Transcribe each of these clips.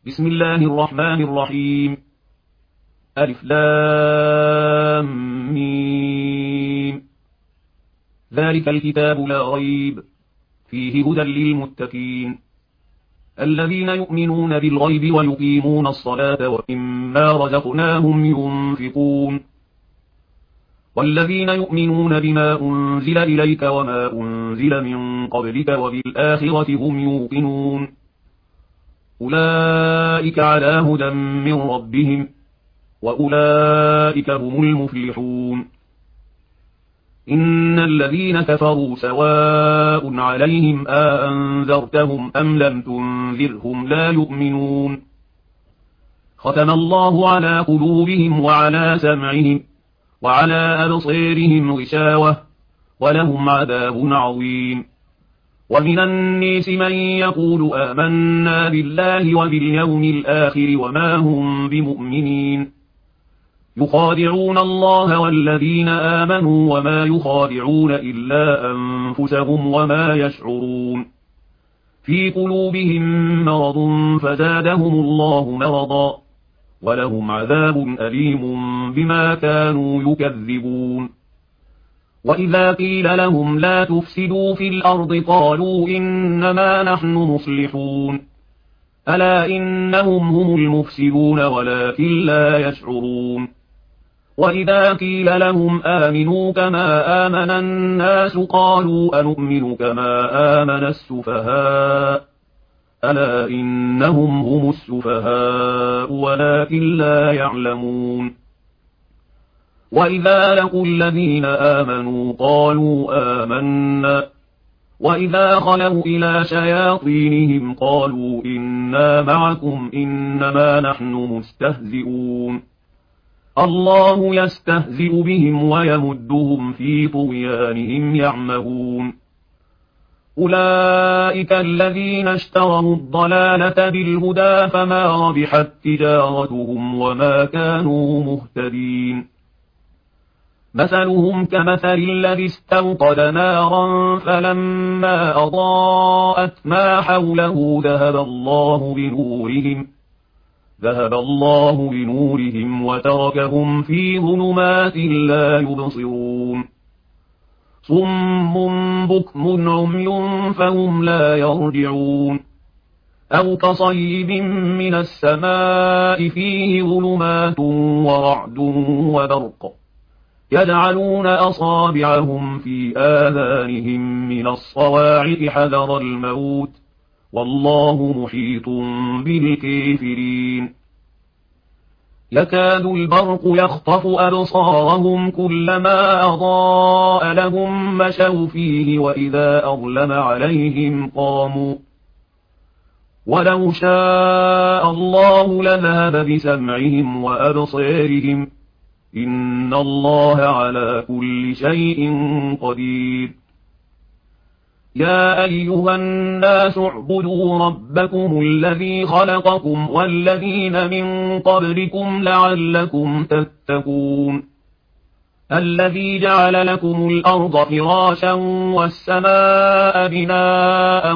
بسم الله الرحمن الرحيم. ألف لام ميم. ذلك الكتاب لا ريب فيه هدى للمتقين الذين يؤمنون بالغيب ويقيمون الصلاة ومما رزقناهم ينفقون والذين يؤمنون بما أنزل إليك وما أنزل من قبلك وبالآخرة هم يوقنون أولئك على هدى من ربهم وأولئك هم المفلحون. إن الذين كفروا سواء عليهم أنذرتهم أم لم تنذرهم لا يؤمنون ختم الله على قلوبهم وعلى سمعهم وعلى أبصيرهم غشاوة ولهم عذاب عظيم. ومن الناس من يقول آمنا بالله وباليوم الآخر وما هم بمؤمنين يخادعون الله والذين آمنوا وما يخادعون إلا أنفسهم وما يشعرون في قلوبهم مرض فزادهم الله مرضا ولهم عذاب أليم بما كانوا يكذبون. وإذا قيل لهم لا تفسدوا في الأرض قالوا إنما نحن مصلحون ألا إنهم هم المفسدون ولكن لا يشعرون. وإذا قيل لهم آمنوا كما آمن الناس قالوا أنؤمن كما آمن السفهاء ألا إنهم هم السفهاء ولكن لا يعلمون. وإذا لقوا الذين آمنوا قالوا آمنا وإذا خلوا إلى شياطينهم قالوا إنا معكم إنما نحن مستهزئون الله يستهزئ بهم ويمدهم في طغيانهم يعمهون. أولئك الذين اشتروا الضلالة بالهدى فما ربحت تجارتهم وما كانوا مهتدين. مثلهم كمثل الذي استوقد نارا فلما أضاءت ما حوله ذهب الله بنورهم وتركهم في ظلمات لا يبصرون صم بكم عمي فهم لا يرجعون أو كصيب من السماء فيه ظلمات ورعد وبرق يجعلون أصابعهم في آذانهم من الصواعق حذر الموت والله محيط بالكافرين. يكاد البرق يخطف أبصارهم كلما أضاء لهم مشوا فيه وإذا أظلم عليهم قاموا ولو شاء الله لذهب بسمعهم وأبصارهم إن الله على كل شيء قدير. يا أيها الناس اعبدوا ربكم الذي خلقكم والذين من قبلكم لعلكم تتقون الذي جعل لكم الأرض فراشا والسماء بناء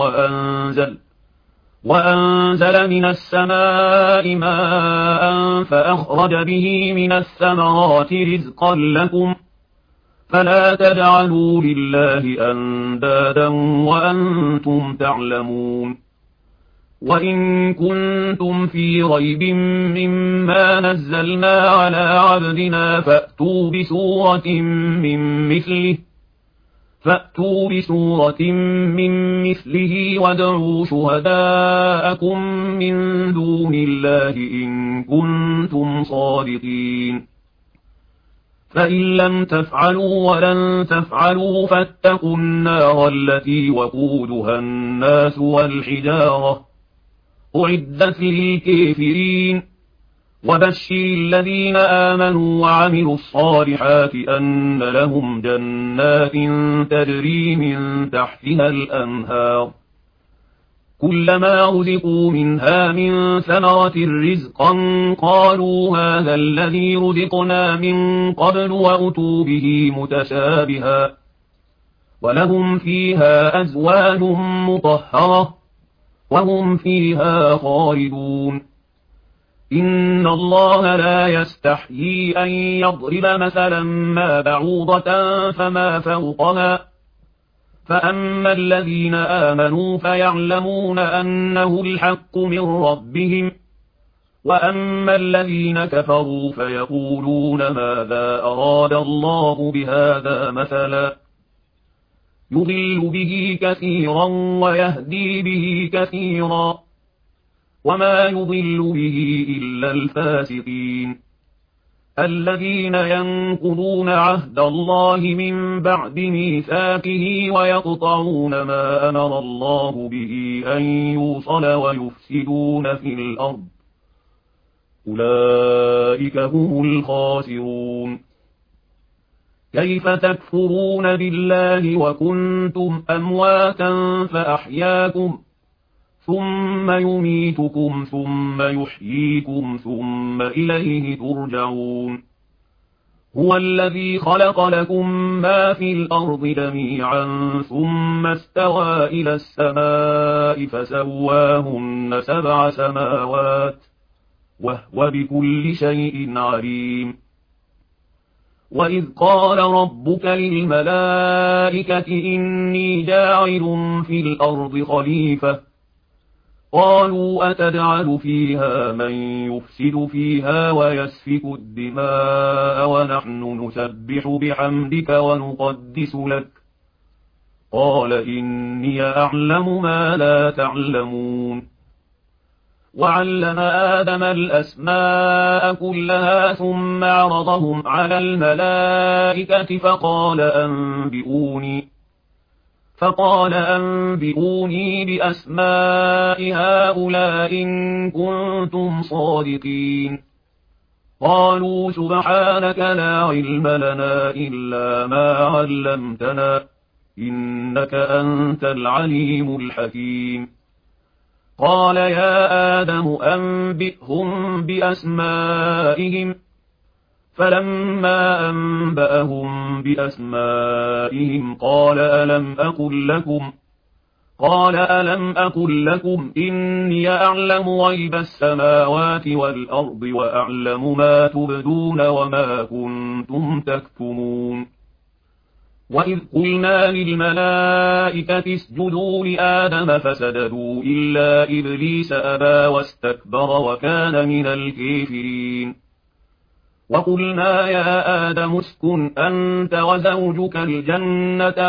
وأنزل من السماء ماء فأخرج به من الثمرات رزقا لكم فلا تجعلوا لله أندادا وأنتم تعلمون. وإن كنتم في ريب مما نزلنا على عبدنا فأتوا بسورة من مثله وادعوا شهداءكم من دون الله إن كنتم صادقين فإن لم تفعلوا ولن تفعلوا فاتقوا النار التي وقودها الناس والحجارة أعدت للكافرين. وبشر الذين آمنوا وعملوا الصالحات أن لهم جنات تجري من تحتها الأنهار كلما رزقوا منها من ثمرة رزقا قالوا هذا الذي رزقنا من قبل وأتوا به متشابها ولهم فيها أزواج مطهرة وهم فيها خالدون. إن الله لا يستحيي أن يضرب مثلا ما بعوضة فما فوقها، فأما الذين آمنوا فيعلمون أنه الحق من ربهم، وأما الذين كفروا فيقولون ماذا أراد الله بهذا مثلا، يضل به كثيرا ويهدي به كثيرا، وما يضل به إلا الفاسقين الذين ينقضون عهد الله من بعد ميثاقه ويقطعون ما أمر الله به أن يوصل ويفسدون في الأرض، أولئك هم الخاسرون. كيف تكفرون بالله وكنتم أمواتا فأحياكم، ثم يميتكم ثم يحييكم ثم إليه ترجعون. هو الذي خلق لكم ما في الأرض جميعا ثم استوى إلى السماء فسواهن 7 سماوات وهو بكل شيء عليم. وإذ قال ربك للملائكة إني جاعل في الأرض خليفة، قالوا أتجعل فيها من يفسد فيها ويسفك الدماء ونحن نسبح بحمدك ونقدس لك، قال إني أعلم ما لا تعلمون. وعلم آدم الأسماء كلها ثم عرضهم على الملائكة فقال أنبئوني بأسماء هؤلاء إن كنتم صادقين. قالوا سبحانك لا علم لنا إلا ما علمتنا إنك أنت العليم الحكيم. قال يا آدم أنبئهم بأسمائهم، فلما أنبأهم بأسمائهم قال ألم أقل لكم إني أعلم غيب السماوات والأرض وأعلم ما تبدون وما كنتم تكتمون. وإذ قلنا للملائكة اسجدوا لآدم فسجدوا إلا إبليس أبى واستكبر وكان من الكافرين. وقلنا يا آدم اسكن أنت وزوجك الجنة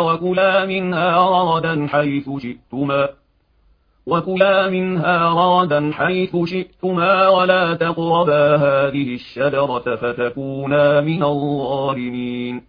وكلا منها رغدا حيث شئتما ولا تقربا هذه الشجرة فتكونا من الظالمين.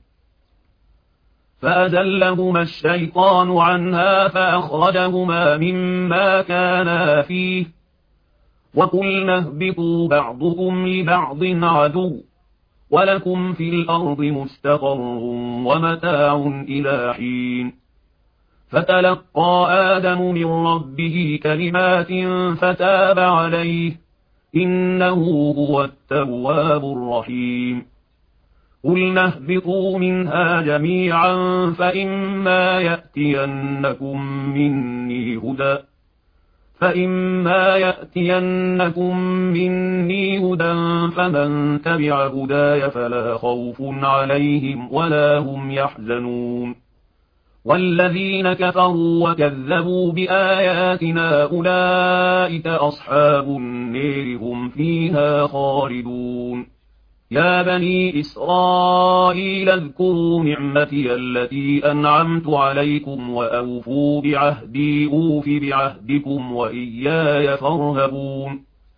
فأزلهما الشيطان عنها فأخرجهما مما كانا فيه، وقلنا اهبطوا بعضكم لبعض عدو ولكم في الأرض مستقر ومتاع إلى حين. فتلقى آدم من ربه كلمات فتاب عليه إنه هو التواب الرحيم. قلنا اهبطوا منها جميعا فإما يأتينكم مني هدى فمن تبع هداي فلا خوف عليهم ولا هم يحزنون. والذين كفروا وكذبوا بآياتنا أولئك أصحاب النار هم فيها خالدون. يا بني إسرائيل اذكروا نعمتي التي أنعمت عليكم وأوفوا بعهدي أوف بعهدكم وإياي فارهبون.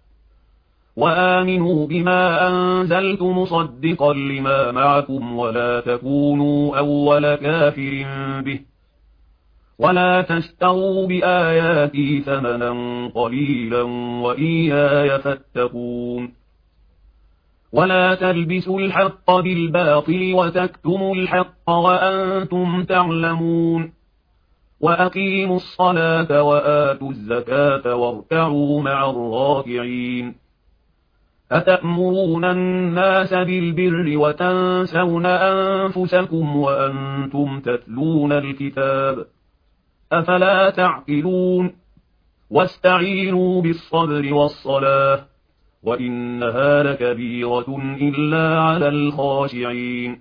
وآمنوا بما أنزلت مصدقا لما معكم ولا تكونوا أول كافر به ولا تشتروا بآياتي ثمنا قليلا وإياي فاتقون. ولا تلبسوا الحق بالباطل وتكتموا الحق وأنتم تعلمون. وأقيموا الصلاة وآتوا الزكاة واركعوا مع الراكعين. أتأمرون الناس بالبر وتنسون أنفسكم وأنتم تتلون الكتاب، أفلا تعقلون؟ واستعينوا بالصبر والصلاة وإنها لكبيرة إلا على الخاشعين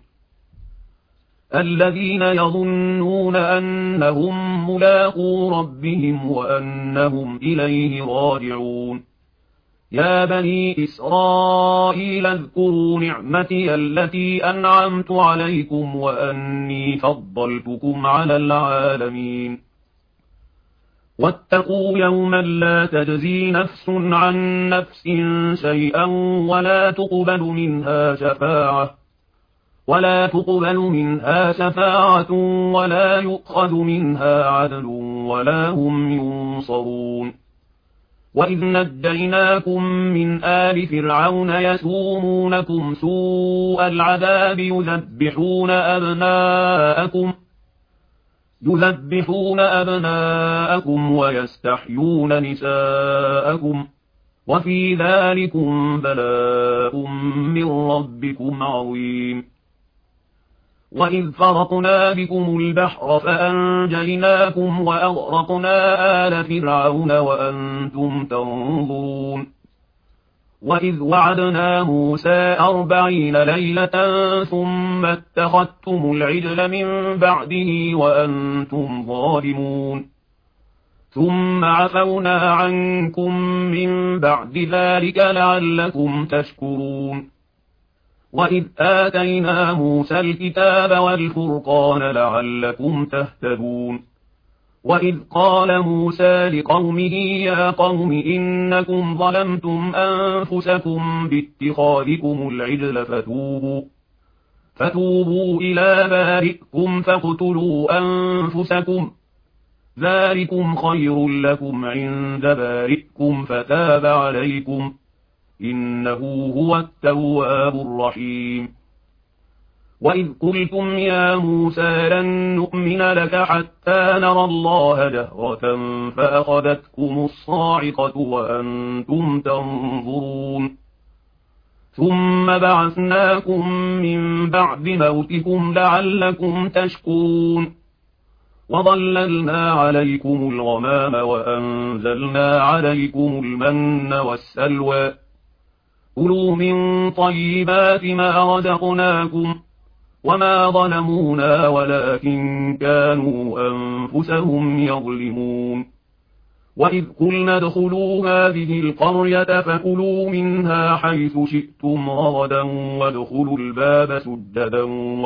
الذين يظنون أنهم ملاقو ربهم وأنهم إليه راجعون يا بني إسرائيل اذكروا نعمتي التي أنعمت عليكم وأني فضلتكم على العالمين واتقوا يوما لا تجزي نفس عن نفس شيئا ولا تقبل منها شفاعة ولا يؤخذ منها عدل ولا هم ينصرون وإذ نجيناكم من آل فرعون يسومونكم سوء العذاب يذبحون أبناءكم ويستحيون نساءكم وفي ذلكم بلاء من ربكم عظيم وإذ فرقنا بكم البحر فأنجيناكم وأغرقنا آل فرعون وأنتم تنظرون وإذ وعدنا موسى 40 ليلة ثم اتخذتم العجل من بعده وأنتم ظالمون ثم عفونا عنكم من بعد ذلك لعلكم تشكرون وإذ آتينا موسى الكتاب والفرقان لعلكم تهتدون وإذ قال موسى لقومه يا قوم إنكم ظلمتم أنفسكم باتخاذكم العجل فتوبوا إلى بارئكم فاقتلوا أنفسكم ذلكم خير لكم عند بارئكم فتاب عليكم إنه هو التواب الرحيم وإذ قلتم يا موسى لن نؤمن لك حتى نرى الله جهرة فأخذتكم الصاعقة وأنتم تنظرون ثم بعثناكم من بعد موتكم لعلكم تشكرون وظللنا عليكم الغمام وأنزلنا عليكم المن والسلوى كلوا من طيبات ما رزقناكم وما ظلمونا ولكن كانوا أنفسهم يظلمون وإذ قلنا ادخلوا هذه القرية فكلوا منها حيث شئتم رغدا وادخلوا الباب سجدا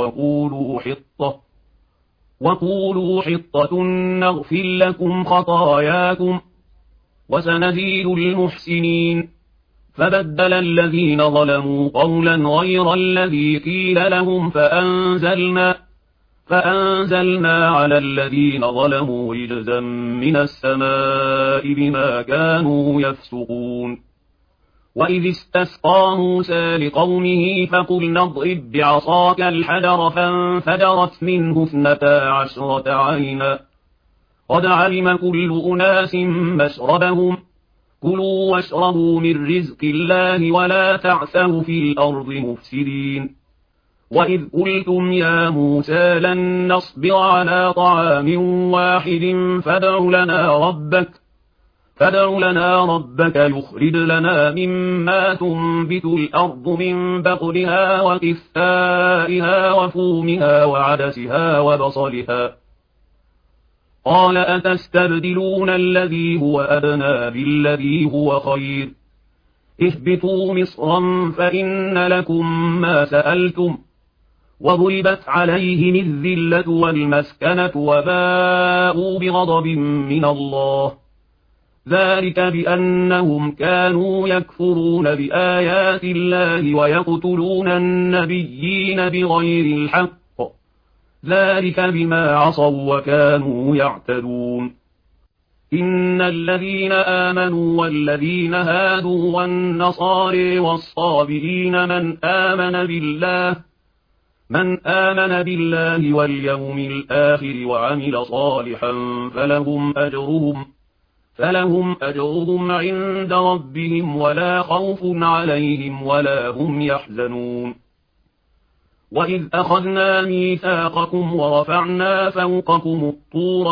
وقولوا حطة نغفر لكم خطاياكم وسنزيد المحسنين فبدل الذين ظلموا قولا غير الذي قيل لهم فأنزلنا على الذين ظلموا رجزا من السماء بما كانوا يفسقون وإذ استسقى موسى لقومه فقلنا اضرب بعصاك الحجر فانفجرت منه 12 عينا قد علم كل أناس مشربهم كلوا واشربوا من رزق الله ولا تعثوا في الأرض مفسدين وإذ قلتم يا موسى لن نصبر على طعام واحد فادع لنا ربك يخرج لنا مما تنبت الأرض من بقلها وكثائها وفومها وعدسها وبصلها قال أتستبدلون الذي هو أدنى بالذي هو خير اهبطوا مصرا فإن لكم ما سألتم وضربت عليهم الذلة والمسكنة وباءوا بغضب من الله ذلك بأنهم كانوا يكفرون بآيات الله ويقتلون النبيين بغير الحق ذلك بما عصوا وكانوا يعتدون إن الذين آمنوا والذين هادوا والنصارى والصابئين من آمن بالله واليوم الآخر وعمل صالحا فلهم أجرهم عند ربهم ولا خوف عليهم ولا هم يحزنون وإذ أخذنا ميثاقكم ورفعنا فوقكم الطور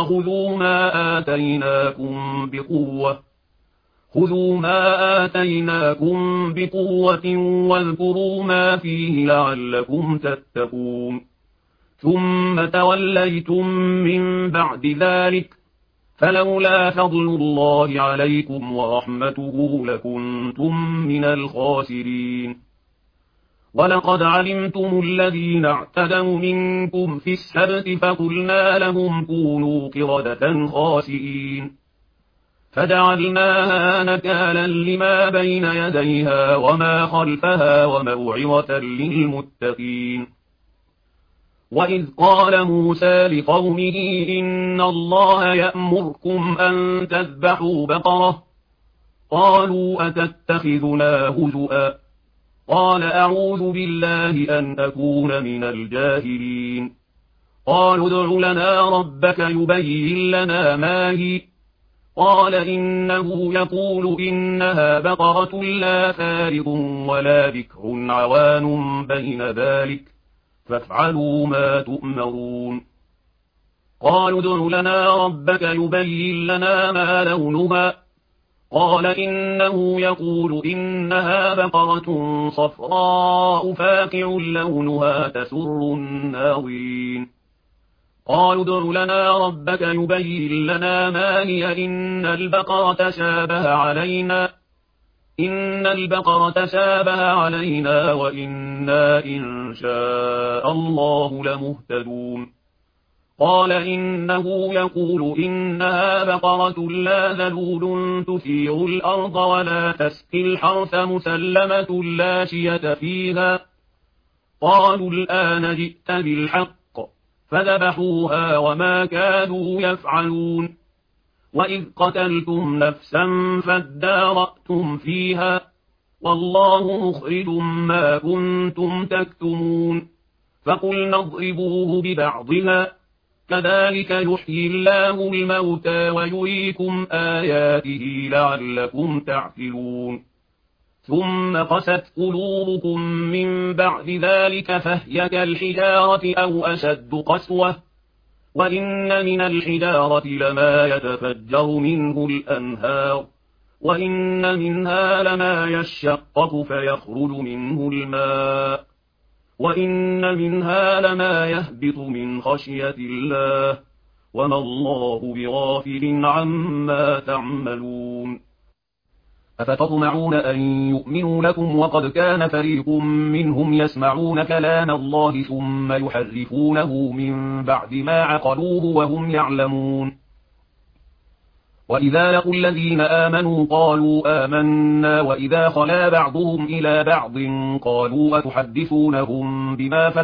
خذوا ما آتيناكم بقوة واذكروا ما فيه لعلكم تتقون ثم توليتم من بعد ذلك فلولا فضل الله عليكم ورحمته لكنتم من الخاسرين ولقد علمتم الذين اعتدوا منكم في السبت فقلنا لهم كونوا قردة خاسئين فجعلناها نكالا لما بين يديها وما خلفها وموعظة للمتقين وإذ قال موسى لقومه إن الله يأمركم أن تذبحوا بقرة قالوا أتتخذنا هزؤا قال أعوذ بالله أن أكون من الجاهلين قالوا ادع لنا ربك يبين لنا ما هي قال إنه يقول إنها بقرة لا فارض ولا بكر عوان بين ذلك فافعلوا ما تؤمرون قالوا ادع لنا ربك يبين لنا ما لونها قال إنه يقول إنها بقرة صفراء فاقع لونها تسر الناظرين قالوا ادع لنا ربك يبين لنا ما هي إن البقرة شابه علينا وإنا إن شاء الله لمهتدون قال إنه يقول إنها بقرة لا ذلول تثير الأرض ولا تسقي الحرث مسلمة لا شية فيها قالوا الآن جئت بالحق فذبحوها وما كادوا يفعلون وإذ قتلتم نفسا فادارأتم فيها والله مخرج ما كنتم تكتمون فقلنا اضربوه ببعضها كذلك يحيي الله الموتى ويريكم آياته لعلكم تعقلون ثم قست قلوبكم من بعد ذلك فهي كالحجارة أو أشد قسوة وإن من الحجارة لما يتفجر منه الأنهار وإن منها لما يشقق فيخرج منه الماء وإن منها لما يهبط من خشية الله وما الله بغافل عما تعملون أفتطمعون أن يؤمنوا لكم وقد كان فريق منهم يسمعون كلام الله ثم يحرفونه من بعد ما عقلوه وهم يعلمون وإذا لقوا الذين آمنوا قالوا آمنا وإذا خلا بعضهم إلى بعض قالوا أتحدثونهم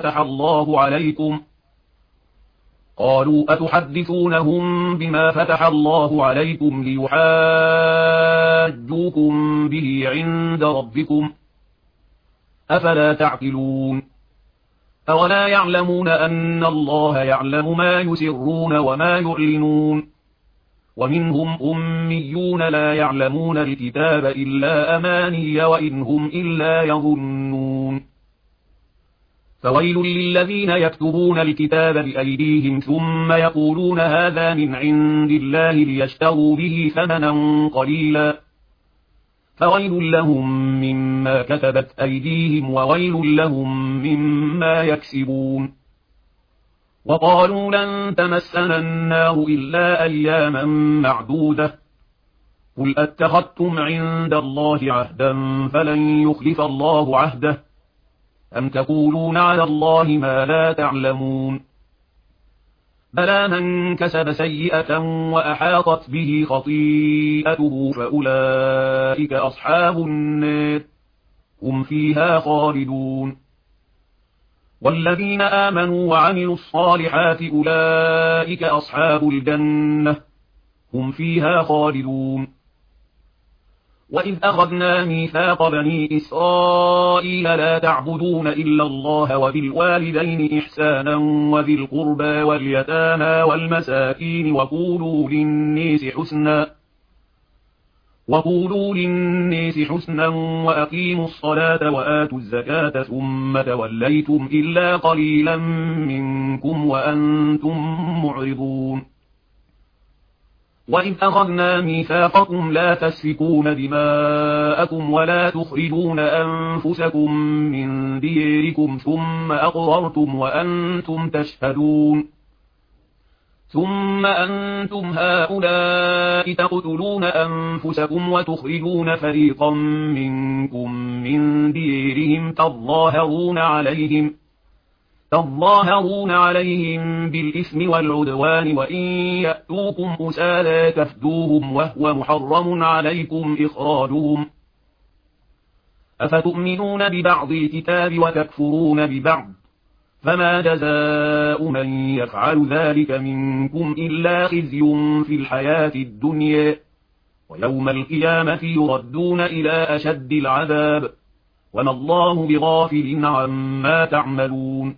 بما فتح الله عليكم ليحاجوكم به عند ربكم أفلا تعقلون أولا يعلمون أن الله يعلم ما يسرون وما يعلنون ومنهم أميون لا يعلمون الكتاب إلا أماني وإن هم إلا يظنون فويل للذين يكتبون الكتاب بأيديهم ثم يقولون هذا من عند الله ليشتروا به ثمنا قليلا فويل لهم مما كتبت أيديهم وويل لهم مما يكسبون وقالوا لن تمسنا النار إلا أياما معدودة قل أتخذتم عند الله عهدا فلن يخلف الله عهده أم تقولون على الله ما لا تعلمون بلى من كسب سيئة وأحاطت به خطيئته فأولئك أصحاب النار هم فيها خالدون والذين آمنوا وعملوا الصالحات أولئك أصحاب الجنة هم فيها خالدون وإذ أخذنا ميثاق بني إسرائيل لا تعبدون إلا الله وبالوالدين إحسانا وذي القربى واليتامى والمساكين وقولوا للناس حسنا وأقيموا الصلاة وآتوا الزكاة ثم توليتم إلا قليلا منكم وأنتم معرضون وإذ أخذنا ميثاقكم لا تسفكون دماءكم ولا تخرجون أنفسكم من ديركم ثم أقررتم وأنتم تشهدون ثم أنتم هؤلاء تقتلون أنفسكم وتخرجون فريقا منكم من ديرهم تظاهرون عليهم بالإثم والعدوان وإن يأتوكم أسالى تفدوهم وهو محرم عليكم إخراجهم أفتؤمنون ببعض الكتاب وتكفرون ببعض فما جزاء من يفعل ذلك منكم إلا خزي في الحياة الدنيا ويوم القيامة يردون إلى أشد العذاب وما الله بغافل عما تعملون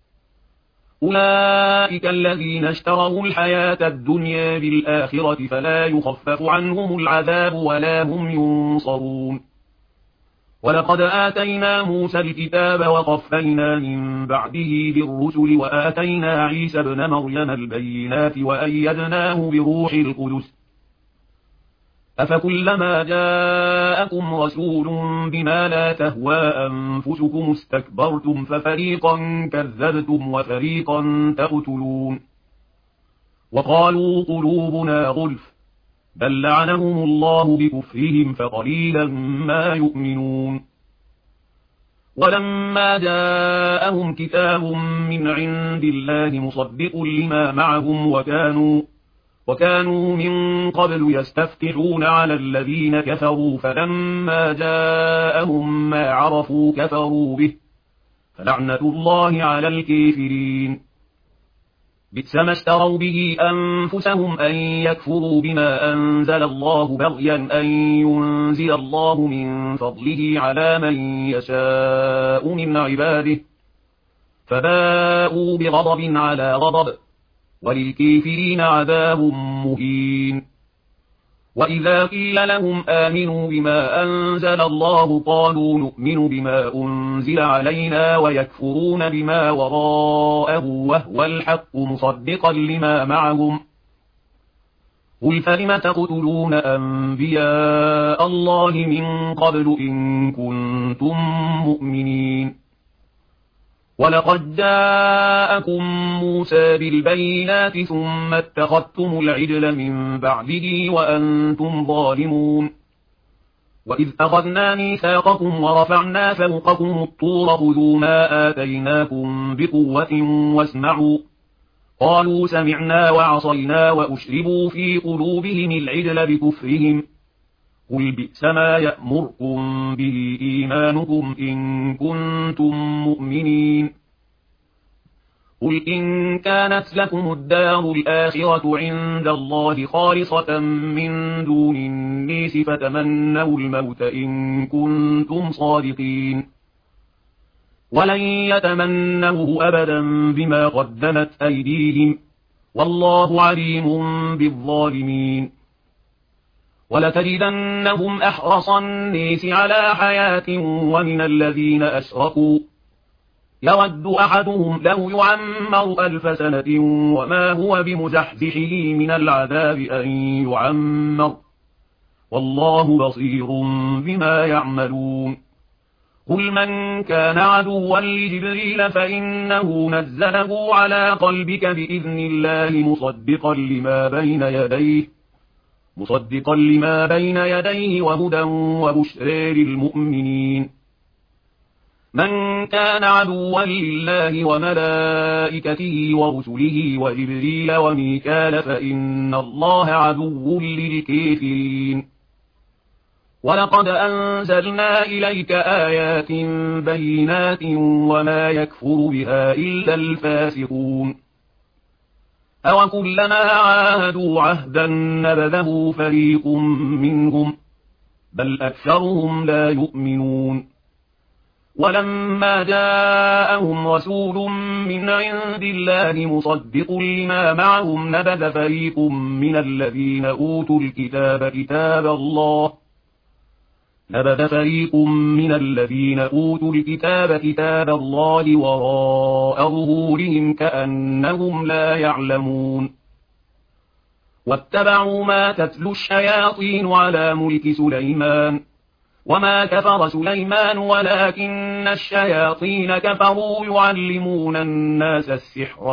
أولئك الذين اشتروا الحياة الدنيا بالآخرة فلا يخفف عنهم العذاب ولا هم ينصرون ولقد آتينا موسى الكتاب وقفينا من بعده بالرسل وآتينا عيسى ابن مريم البينات وأيدناه بروح القدس أفكلما جاءكم رسول بما لا تهوى أنفسكم استكبرتم ففريقا كذبتم وفريقا تقتلون وقالوا قلوبنا غلف بل لعنهم الله بكفرهم فقليلا ما يؤمنون ولما جاءهم كتاب من عند الله مصدق لما معهم وكانوا من قبل يستفتحون على الذين كفروا فلما جاءهم ما عرفوا كفروا به فلعنة الله على الكافرين بئس ما اشتروا به أنفسهم أن يكفروا بما أنزل الله بغيا أن ينزل الله من فضله على من يشاء من عباده فباءوا بغضب على غضب وللكافرين عذاب مهين وإذا قيل لهم آمنوا بما أنزل الله قالوا نؤمن بما أنزل علينا ويكفرون بما وراءه وهو الحق مصدقا لما معهم قل فلم تقتلون أنبياء الله من قبل إن كنتم مؤمنين ولقد جاءكم موسى بالبينات ثم اتخذتم العجل من بعده وأنتم ظالمون وإذ أخذنا ميثاقكم ورفعنا فوقكم الطور خذوا ما آتيناكم بقوة واسمعوا قالوا سمعنا وعصينا وأشربوا في قلوبهم العجل بكفرهم قل بئس ما يأمركم به إيمانكم إن كنتم مؤمنين قل إن كانت لكم الدار الآخرة عند الله خالصة من دون الناس فتمنوا الموت إن كنتم صادقين ولن يتمنوه أبدا بما قدمت أيديهم والله عليم بالظالمين ولتجدنهم أحرص الناس على حياة ومن الذين أشركوا يود أحدهم لو يعمر 1000 سنة وما هو بمزحزحه من العذاب أن يعمر والله بصير بما يعملون قل من كان عدوا لجبريل فإنه نزله على قلبك بإذن الله مصدقا لما بين يديه وهدى وبشرى للمؤمنين من كان عدوا لله وملائكته ورسله وجبريل وميكال فإن الله عدو للكافرين ولقد أنزلنا إليك آيات بينات وما يكفر بها إلا الفاسقون أوكلما عاهدوا عهدا نبذه فريق منهم بل أكثرهم لا يؤمنون ولما جاءهم رسول من عند الله مصدق لما معهم نبذ فريق من الذين أوتوا الكتاب كتاب الله وراء ظهورهم كأنهم لا يعلمون واتبعوا ما تتلو الشياطين على ملك سليمان وما كفر سليمان ولكن الشياطين كفروا يعلمون الناس السحر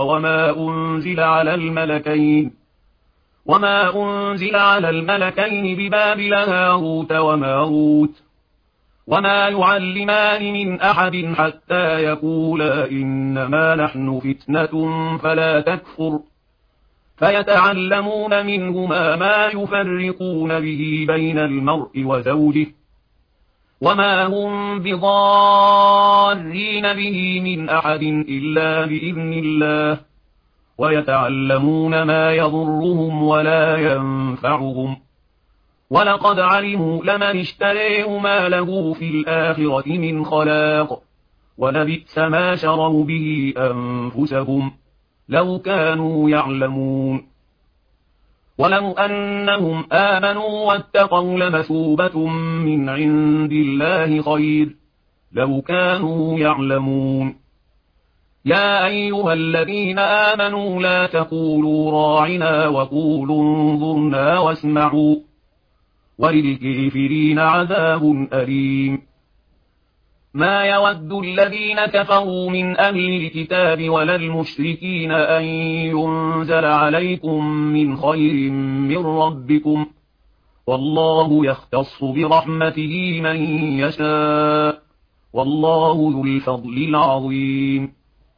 وما أنزل على الملكين ببابل هاروت وماروت وما يعلمان من أحد حتى يقولا إنما نحن فتنة فلا تكفر فيتعلمون منهما ما يفرقون به بين المرء وزوجه وما هم بضارين به من أحد إلا بإذن الله ويتعلمون ما يضرهم ولا ينفعهم ولقد علموا لمن اشتريه ما له في الآخرة من خلاق ولبئس ما شروا به أنفسهم لو كانوا يعلمون ولو أنهم آمنوا واتقوا لمثوبة من عند الله خير لو كانوا يعلمون يا أيها الذين آمنوا لا تقولوا راعنا وقولوا انظرنا واسمعوا وللكافرين عذاب أليم ما يود الذين كفروا من أهل الكتاب ولا المشركين أن ينزل عليكم من خير من ربكم والله يختص برحمته من يشاء والله ذو الفضل العظيم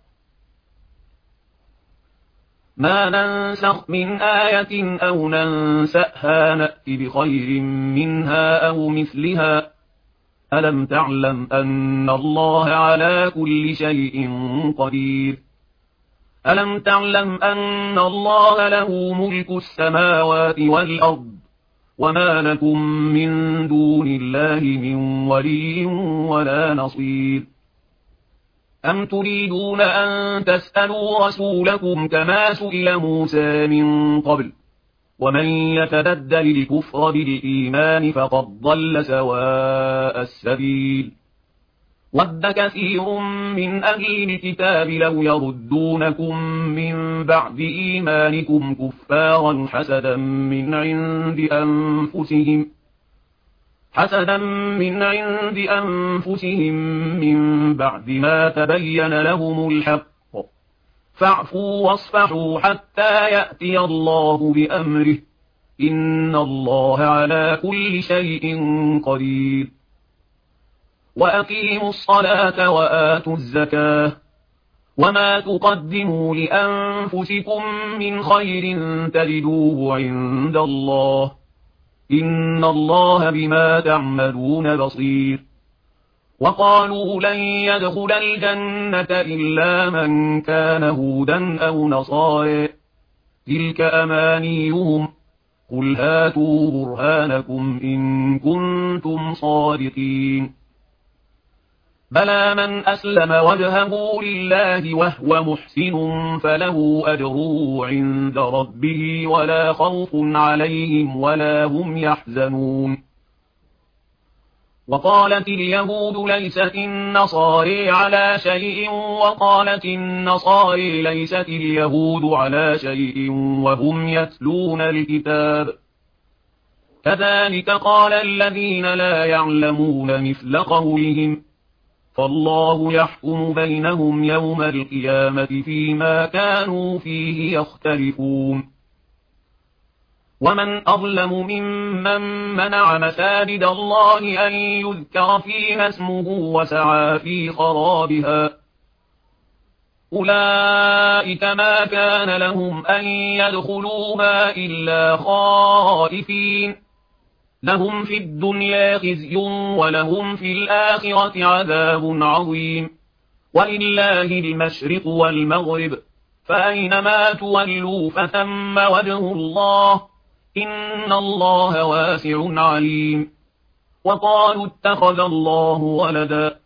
ما ننسخ من آية أو ننسأها نأت بخير منها أو مثلها ألم تعلم أن الله على كل شيء قدير ألم تعلم أن الله له ملك السماوات والأرض وما لكم من دون الله من ولي ولا نصير أم تريدون أن تسألوا رسولكم كما سئل موسى من قبل ومن يتبدل الكفر بالإيمان فقد ضل سواء السبيل ود كثير من أهل الكتاب لو يردونكم من بعد إيمانكم كفارا حسدا من عند أنفسهم من بعد ما تبين لهم الحق فاعفوا واصفحوا حتى يأتي الله بأمره إن الله على كل شيء قدير وأقيموا الصلاة وآتوا الزكاة وما تقدموا لأنفسكم من خير تجدوه عند الله إن الله بما تعملون بصير وقالوا لن يدخل الجنة إلا من كان هودا أو نصارى تلك أمانيهم قل هاتوا برهانكم إن كنتم صادقين بلى من أسلم وجهه لله وهو محسن فله أجره عند ربه ولا خوف عليهم ولا هم يحزنون وقالت اليهود ليست النصارى على شيء وقالت النصارى ليست اليهود على شيء وهم يتلون الكتاب كذلك قال الذين لا يعلمون مثل قولهم فالله يحكم بينهم يوم القيامة فيما كانوا فيه يختلفون ومن أظلم ممن منع مساجد الله أن يذكر فيها اسمه وسعى في خرابها أولئك ما كان لهم أن يدخلوها إلا خائفين لهم في الدنيا خزي ولهم في الآخرة عذاب عظيم ولله المشرق والمغرب فأينما تولوا فثم وجه الله إن الله واسع عليم وقالوا اتخذ الله ولدا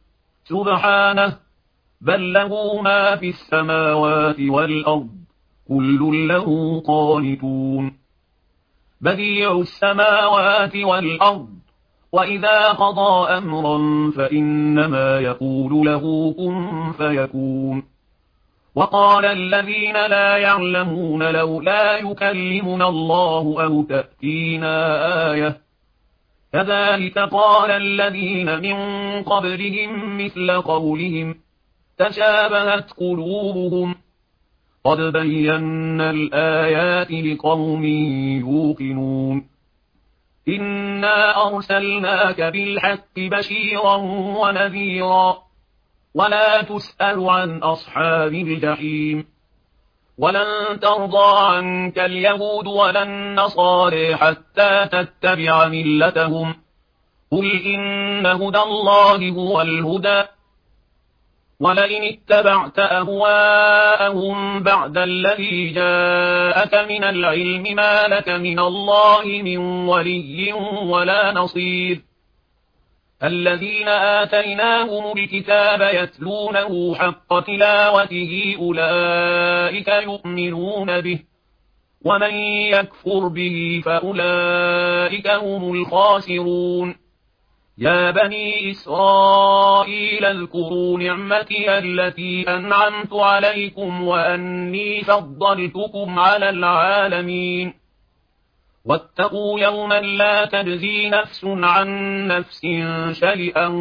سبحانه، بل له ما في السماوات والأرض، كل له قانتون. بديع السماوات والأرض، وإذا قضى أمرا فإنما يقول له كن فيكون. وقال الذين لا يعلمون لولا يكلمنا الله أو تأتينا آية، كذلك قال الذين من قبلهم مثل قولهم تشابهت قلوبهم، قد بينا الآيات لقوم يوقنون. إنا أرسلناك بالحق بشيرا ونذيرا، ولا تسأل عن أصحاب الجحيم. ولن ترضى عنك اليهود ولا النصارى حتى تتبع ملتهم، قل إن هدى الله هو الهدى، ولئن اتبعت أهواءهم بعد الذي جاءك من العلم ما لك من الله من ولي ولا نصير. الذين آتيناهم الكتاب يتلونه حق تلاوته أولئك يؤمنون به، ومن يكفر به فأولئك هم الخاسرون. يا بني إسرائيل اذكروا نعمتي التي أنعمت عليكم وأني فضلتكم على العالمين. واتقوا يوما لا تجزي نفس عن نفس شيئا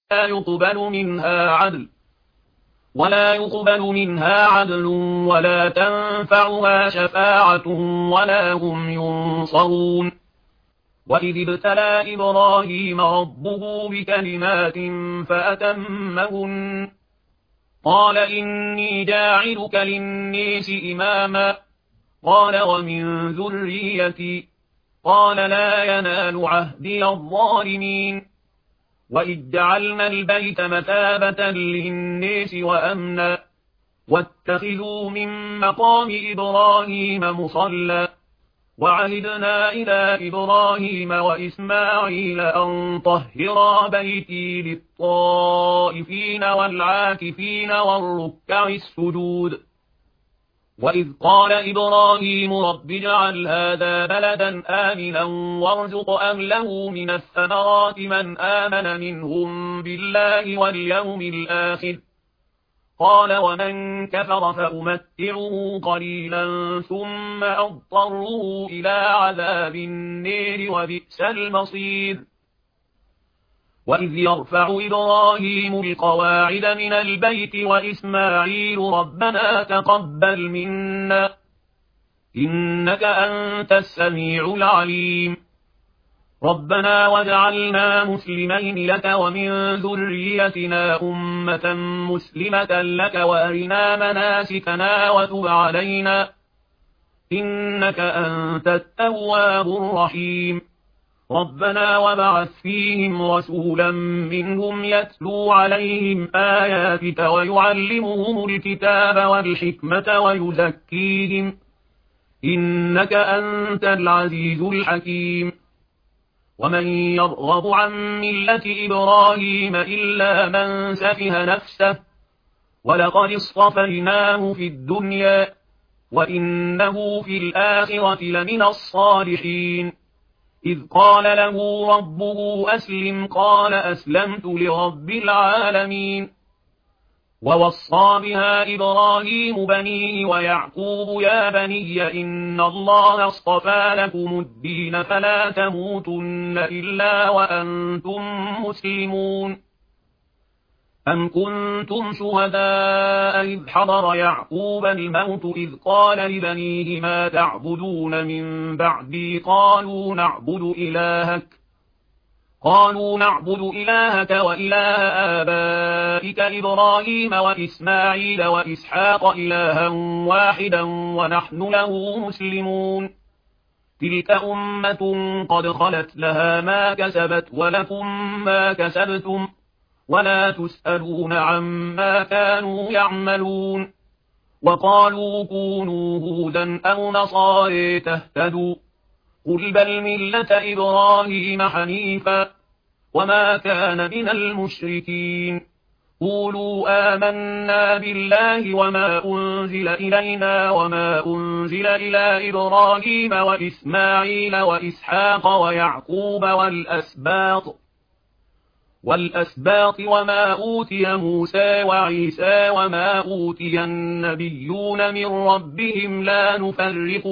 ولا يقبل منها عدل ولا تنفعها شفاعة ولا هم ينصرون. وإذ ابتلى إبراهيم ربه بكلمات فأتمهن، قال إني جاعلك للناس إماما، قال ومن ذريتي، قال لا ينال عهدي الظالمين. وإذ جعلنا البيت مثابة للناس وأمنا، واتخذوا من مقام إبراهيم مصلى، وعهدنا إلى إبراهيم وإسماعيل أن طهرا بيتي للطائفين والعاكفين والركع السجود. وإذ قال إبراهيم رب اجعل هذا بلدا آمنا وارزق أهله من الثمرات من آمن منهم بالله واليوم الآخر، قال ومن كفر فأمتعه قليلا ثم أضطره إلى عذاب النير وبئس المصير. وإذ يرفع إبراهيم القواعد من البيت وإسماعيل ربنا تقبل منا إنك أنت السميع العليم. ربنا واجعلنا مسلمين لك ومن ذريتنا أمة مسلمة لك وأرنا مناسكنا وتب علينا إنك أنت التواب الرحيم. ربنا وابعث فيهم رسولا منهم يتلو عليهم آياتك ويعلمهم الكتاب والحكمة ويزكيهم إنك أنت العزيز الحكيم. ومن يرغب عن ملة إبراهيم إلا من سفه نفسه ولقد اصطفيناه في الدنيا وإنه في الآخرة لمن الصالحين. إذ قال له ربه أسلم قال أسلمت لرب العالمين. ووصى بها إبراهيم بنيه ويعقوب يا بني إن الله اصطفى لكم الدين فلا تموتن إلا وأنتم مسلمون. أم كنتم شهداء إذ حضر يعقوب الموت إذ قال لبنيه ما تعبدون من بعدي قالوا نعبد إلهك وإله آبائك إبراهيم وإسماعيل وإسحاق إلها واحدا ونحن له مسلمون. تلك أمة قد خلت لها ما كسبت ولكم ما كسبتم ولا تسألون عما كانوا يعملون. وقالوا كونوا هودا أو نصارى تهتدوا قل بل ملة إبراهيم حنيفا وما كان من المشركين قولوا آمنا بالله وما أنزل إلينا وما أنزل إلى إبراهيم وإسماعيل وإسحاق ويعقوب والأسباط وما أوتي موسى وعيسى وما أوتي النبيون من ربهم لا نفرق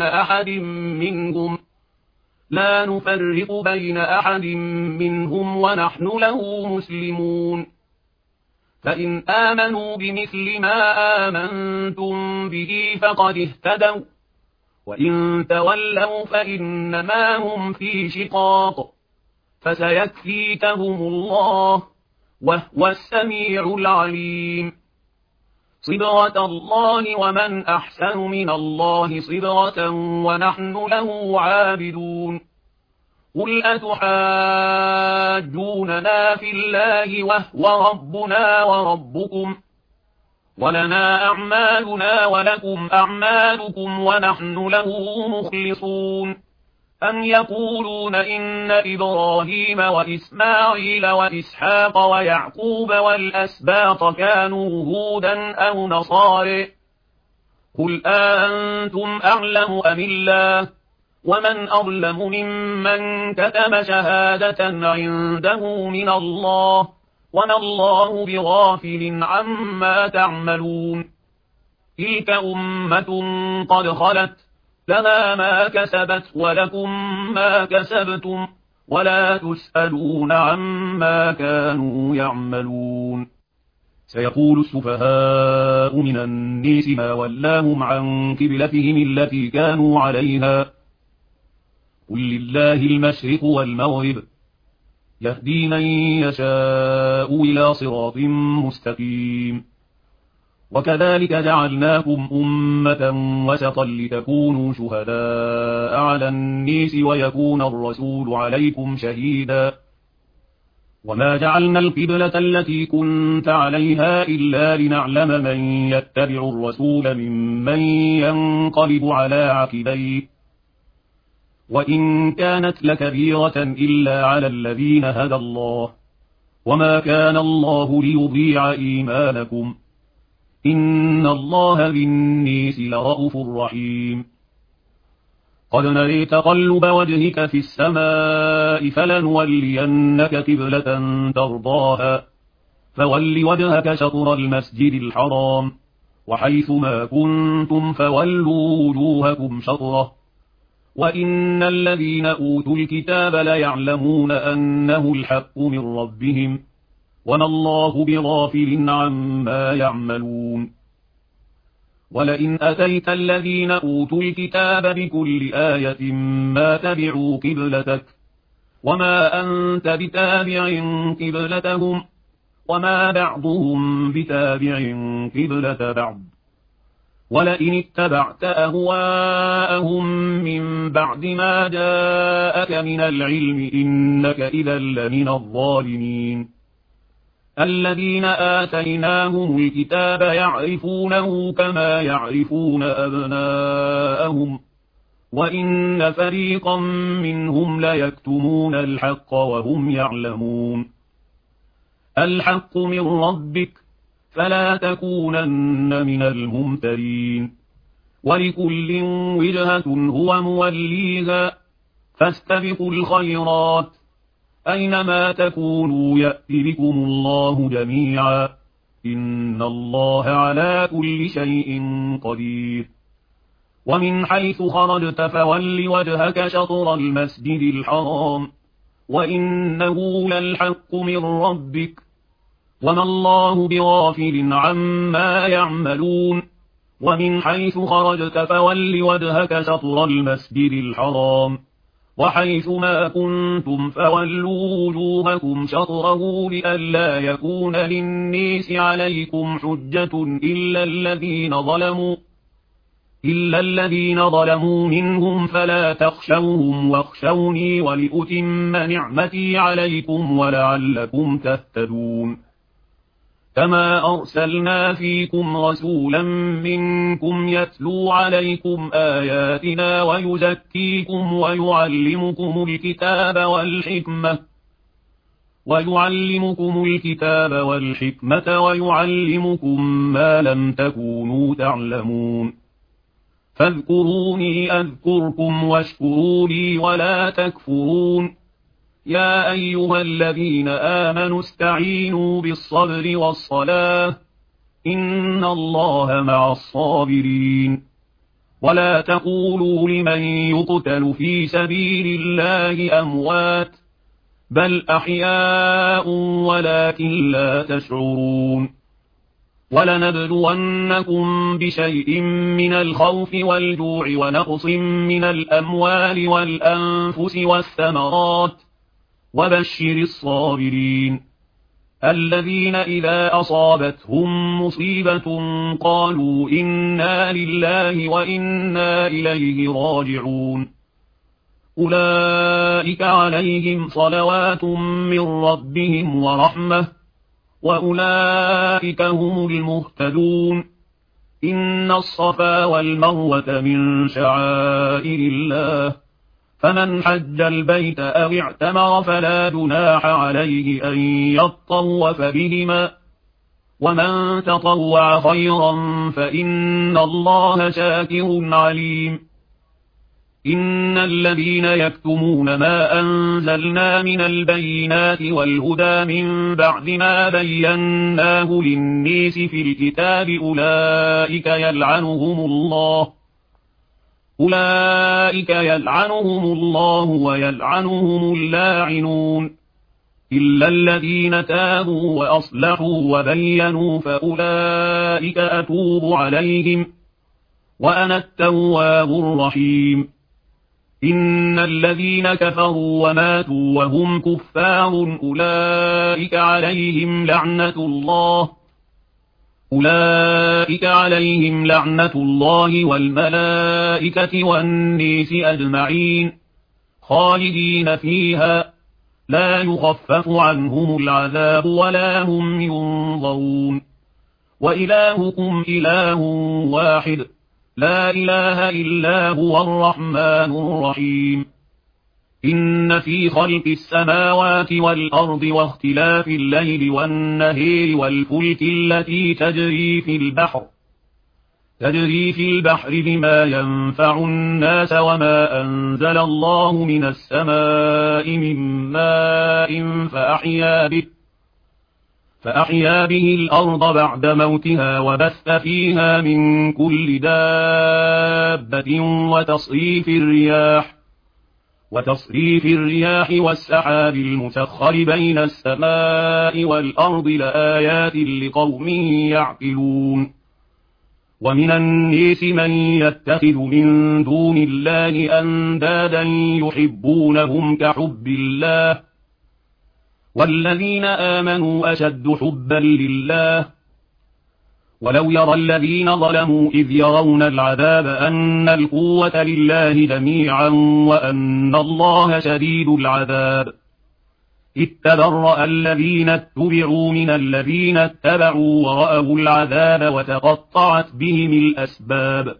بين أحد منهم ونحن له مسلمون فإن آمنوا بمثل ما آمنتم به فقد اهتدوا وإن تولوا فإنما هم في شقاق فسيكفيكهم الله وهو السميع العليم صبغة الله ومن أحسن من الله صبغة ونحن له عابدون قل أتحاجوننا في الله وهو ربنا وربكم ولنا أعمالنا ولكم أعمالكم ونحن له مخلصون أم يقولون إن إبراهيم وإسماعيل وإسحاق ويعقوب والأسباط كانوا هودا أو نصارى قل أنتم أعلم أم الله ومن أظلم ممن كتم شهادة عنده من الله وما الله بغافل عما تعملون تلك أمة قد خلت لها ما كسبت ولكم ما كسبتم ولا تسألون عما كانوا يعملون سيقول السفهاء من الناس ما ولاهم عن قبلتهم التي كانوا عليها قل لله المشرق والمغرب يهدي من يشاء إلى صراط مستقيم وكذلك جعلناكم أمة وسطا لتكونوا شهداء على الناس ويكون الرسول عليكم شهيدا وما جعلنا القبلة التي كنت عليها إلا لنعلم من يتبع الرسول ممن ينقلب على عقبيه وإن كانت لكبيرة إلا على الذين هدى الله وما كان الله ليضيع إيمانكم إن الله بالناس لرءوف رحيم قد نري تقلب وجهك في السماء فلنولينك قبلة ترضاها فول وجهك شطر المسجد الحرام وحيث ما كنتم فولوا وجوهكم شطره وإن الذين أوتوا الكتاب ليعلمون أنه الحق من ربهم وما الله بغافل عما يعملون ولئن أتيت الذين أوتوا الكتاب بكل آية ما تبعوا قبلتك وما أنت بتابع قبلتهم وما بعضهم بتابع قبلة بعض ولئن اتبعت أهواءهم من بعد ما جاءك من العلم إنك إذا لمن الظالمين الذين آتيناهم الكتاب يعرفونه كما يعرفون أبناءهم وإن فريقا منهم ليكتمون الحق وهم يعلمون الحق من ربك فلا تكونن من الممترين ولكل وجهة هو موليها فاستبقوا الخيرات أينما تكونوا يأتي بكم الله جميعا إن الله على كل شيء قدير ومن حيث خرجت فول وجهك شطر المسجد الحرام وإنه للحق من ربك وما الله بغافل عما يعملون ومن حيث خرجت فول وجهك شطر المسجد الحرام وحيث ما كنتم فولوا وجوهكم شطره لئلا يكون للناس عليكم حجة إلا الذين ظلموا منهم فلا تخشوهم واخشوني ولأتم نعمتي عليكم ولعلكم تهتدون كما أرسلنا فيكم رسولا منكم يتلو عليكم آياتنا ويزكيكم ويعلمكم الكتاب والحكمة ويعلمكم الكتاب والحكمة ويعلمكم ما لم تكونوا تعلمون فاذكروني أذكركم واشكروا لي ولا تكفرون يا أيها الذين آمنوا استعينوا بالصبر والصلاة إن الله مع الصابرين ولا تقولوا لمن يقتل في سبيل الله أموات بل أحياء ولكن لا تشعرون ولنبلونكم بشيء من الخوف والجوع ونقص من الأموال والأنفس والثمرات وبشر الصابرين الذين إذا أصابتهم مصيبة قالوا إنا لله وإنا إليه راجعون أولئك عليهم صلوات من ربهم ورحمة وأولئك هم المهتدون إن الصفا والمروة من شعائر الله فمن حج البيت أو اعتمر فلا جناح عليه أن يطوف بهما ومن تطوع خيرا فإن الله شاكر عليم إن الذين يكتمون ما أنزلنا من البينات والهدى من بعد ما بيناه للناس في الكتاب أولئك يلعنهم الله ويلعنهم اللاعنون إلا الذين تابوا وأصلحوا وبينوا فأولئك أتوب عليهم وأنا التواب الرحيم إن الذين كفروا وماتوا وهم كفار أولئك عليهم لعنة الله والملائكة والناس أجمعين خالدين فيها لا يخفف عنهم العذاب ولا هم ينظرون وإلهكم إله واحد لا إله إلا هو الرحمن الرحيم إن في خلق السماوات والأرض واختلاف الليل والنهار والفلك التي تجري في البحر بما ينفع الناس وما أنزل الله من السماء من ماء فأحيا به الأرض بعد موتها وبث فيها من كل دابة وتصريف الرياح والسحاب المسخر بين السماء والأرض لآيات لقوم يعقلون ومن الناس من يتخذ من دون الله أندادا يحبونهم كحب الله والذين آمنوا أشد حبا لله ولو يرى الذين ظلموا إذ يرون العذاب أن القوة لله جميعا وأن الله شديد العذاب إذ تبرأ الذين اتبعوا من الذين اتبعوا ورأوا العذاب وتقطعت بهم الأسباب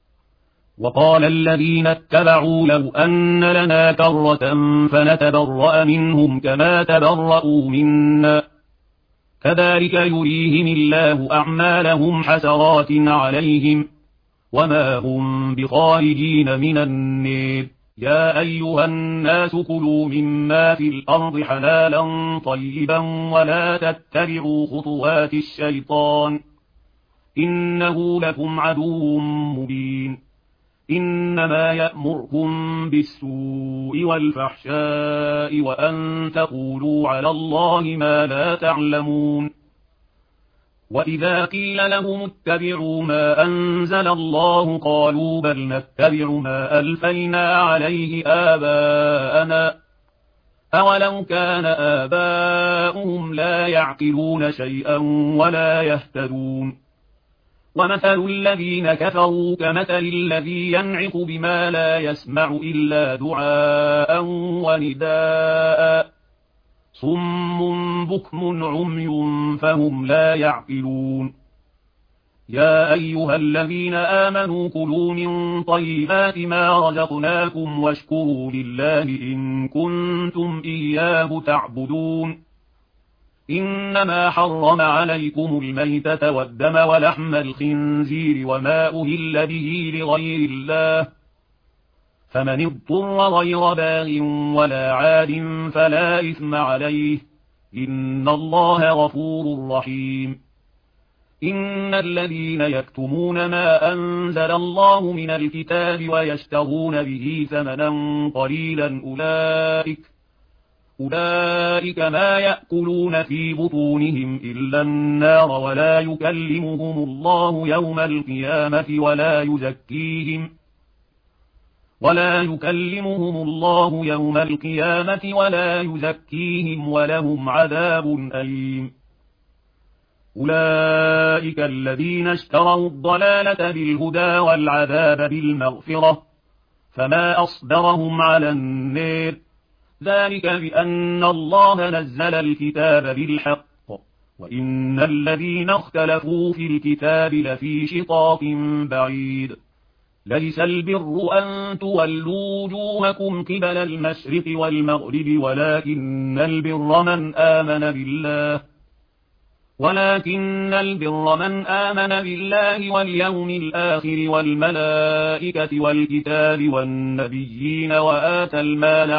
وقال الذين اتبعوا لو أن لنا كرة فنتبرأ منهم كما تبرأوا منا كذلك يريهم الله أعمالهم حسرات عليهم وما هم بخارجين من النار يا أيها الناس كلوا مما في الأرض حلالا طيبا ولا تتبعوا خطوات الشيطان إنه لكم عدو مبين إنما يأمركم بالسوء والفحشاء وأن تقولوا على الله ما لا تعلمون وإذا قيل لهم اتبعوا ما أنزل الله قالوا بل نتبع ما ألفينا عليه آباءنا أولو كان آباؤهم لا يعقلون شيئا ولا يهتدون ومثل الذين كفروا كمثل الذي ينعق بما لا يسمع إلا دعاء ونداء صم بكم عمي فهم لا يعقلون يا أيها الذين آمنوا كلوا من طيبات ما رزقناكم واشكروا لله إن كنتم إياه تعبدون إنما حرم عليكم الميتة والدم ولحم الخنزير وما أهل به لغير الله، فمن اضطر غير باغ ولا عاد فلا إثم عليه، إن الله غفور رحيم. إن الذين يكتمون ما أنزل الله من الكتاب ويشترون به ثمنا قليلا أولئك ما يأكلون في بطونهم إلا النار ولا يكلمهم الله يوم القيامة ولا يزكيهم ولهم عذاب أليم. أولئك الذين اشتروا الضلالة بالهدى والعذاب بالمغفرة، فما أصبرهم على النار، ذلك بأن الله نزل الكتاب بالحق، وإن الذين اختلفوا في الكتاب لفي شقاق بعيد. ليس البر أن تولوا وجوهكم قبل المشرق والمغرب ولكن البر من آمن بالله واليوم الآخر والملائكة والكتاب والنبيين وآتى المال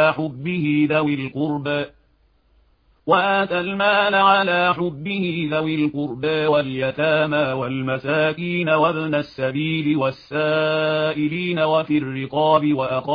على حبه ذوي القربى واليتامى والمساكين وابن السبيل والسائلين وفي الرقاب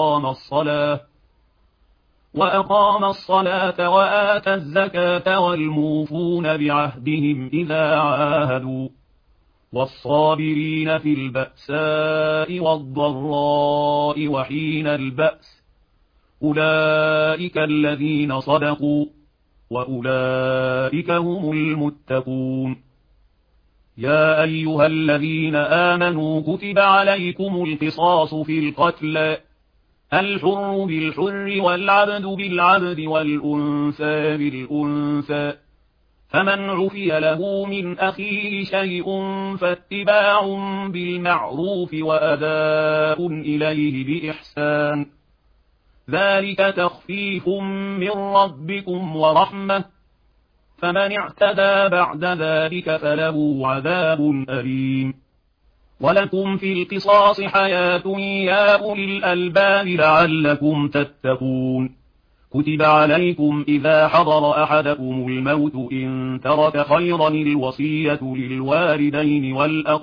وأقام الصلاة وآتى الزكاة والموفون بعهدهم إذا عاهدوا، والصابرين في البأساء والضراء وحين البأس، أولئك الذين صدقوا وأولئك هم المتقون. يا أيها الذين آمنوا كتب عليكم القصاص في القتلى، الحر بالحر والعبد بالعبد والأنثى بالأنثى، فمن عفي له من أخيه شيء فاتباع بالمعروف وأداء إليه بإحسان، ذلك تخفيف من ربكم ورحمة، فمن اعتدى بعد ذلك فله عذاب أليم. ولكم في القصاص حياة يا أولي الألباب لعلكم تتقون. كتب عليكم إذا حضر أحدكم الموت إن ترك خيرا الوصية للوالدين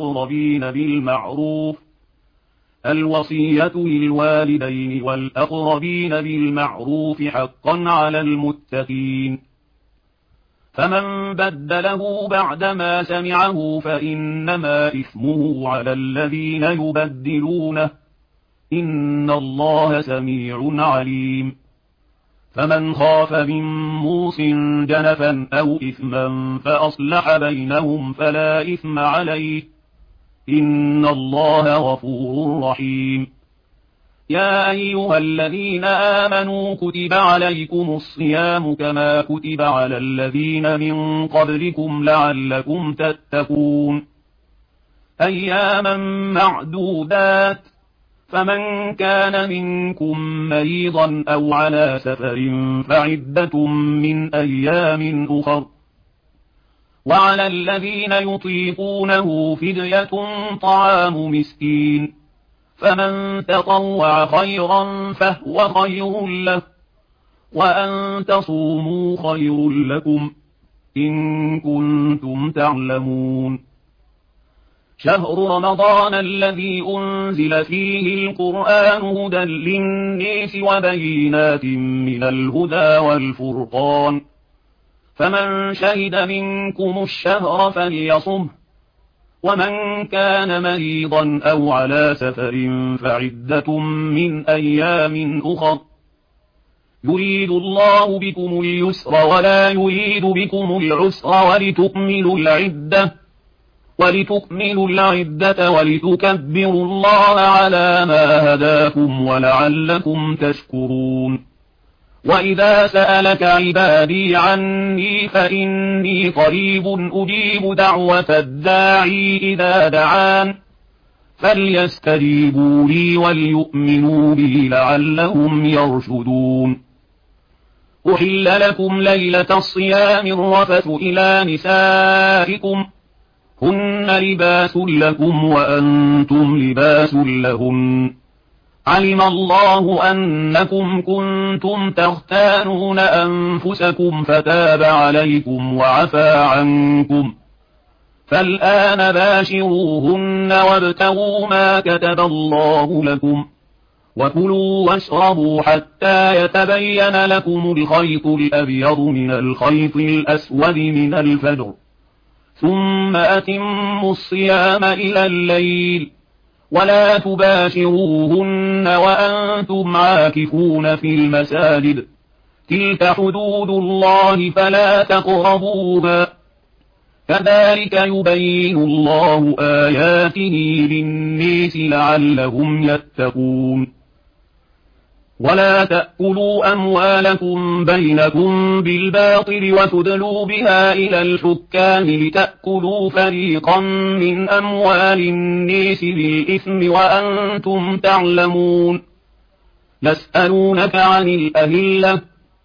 والأقربين بالمعروف حقا على المتقين، فمن بدله بعدما سمعه فإنما إثمه على الذين يبدلونه، إن الله سميع عليم. فمن خاف من موص جنفا أو إثما فأصلح بينهم فلا إثم عليه، إن الله غفور رحيم. يا أيها الذين آمنوا كتب عليكم الصيام كما كتب على الذين من قبلكم لعلكم تتقون، أياما معدودات، فمن كان منكم مريضا أو على سفر فعدة من أيام أخر، وعلى الذين يطيقونه فدية طعام مسكين، فمن تطوع خيرا فهو خير له، وأن تصوموا خير لكم إن كنتم تعلمون. شهر رمضان الذي أنزل فيه القرآن هدى للناس وبينات من الهدى والفرقان، فمن شهد منكم الشهر فليصمه، ومن كان مريضا أو على سفر فعدة من أيام أخر، يريد الله بكم اليسر ولا يريد بكم العسر ولتكملوا العدة ولتكبروا الله على ما هداكم ولعلكم تشكرون. وإذا سألك عبادي عني فإني قريب أجيب دعوة الداعي إذا دعان، فليستجيبوا لي وليؤمنوا بي لعلهم يرشدون. أحل لكم ليلة الصيام الرفث إلى نسائكم هن لباس لكم وأنتم لباس لهن علم الله أنكم كنتم تختانون أنفسكم فتاب عليكم وعفى عنكم فالآن باشروهن وابتغوا ما كتب الله لكم وكلوا واشربوا حتى يتبين لكم الخيط الأبيض من الخيط الأسود من الفجر ثم أتموا الصيام إلى الليل ولا تباشروهن وأنتم عاكفون في المساجد تلك حدود الله فلا تقربوها كذلك يبين الله آياته للناس لعلهم يتقون ولا تأكلوا أموالكم بينكم بالباطل وتدلوا بها إلى الحكام لتأكلوا فريقا من أموال الناس بالإثم وأنتم تعلمون يسألونك عن الأهلة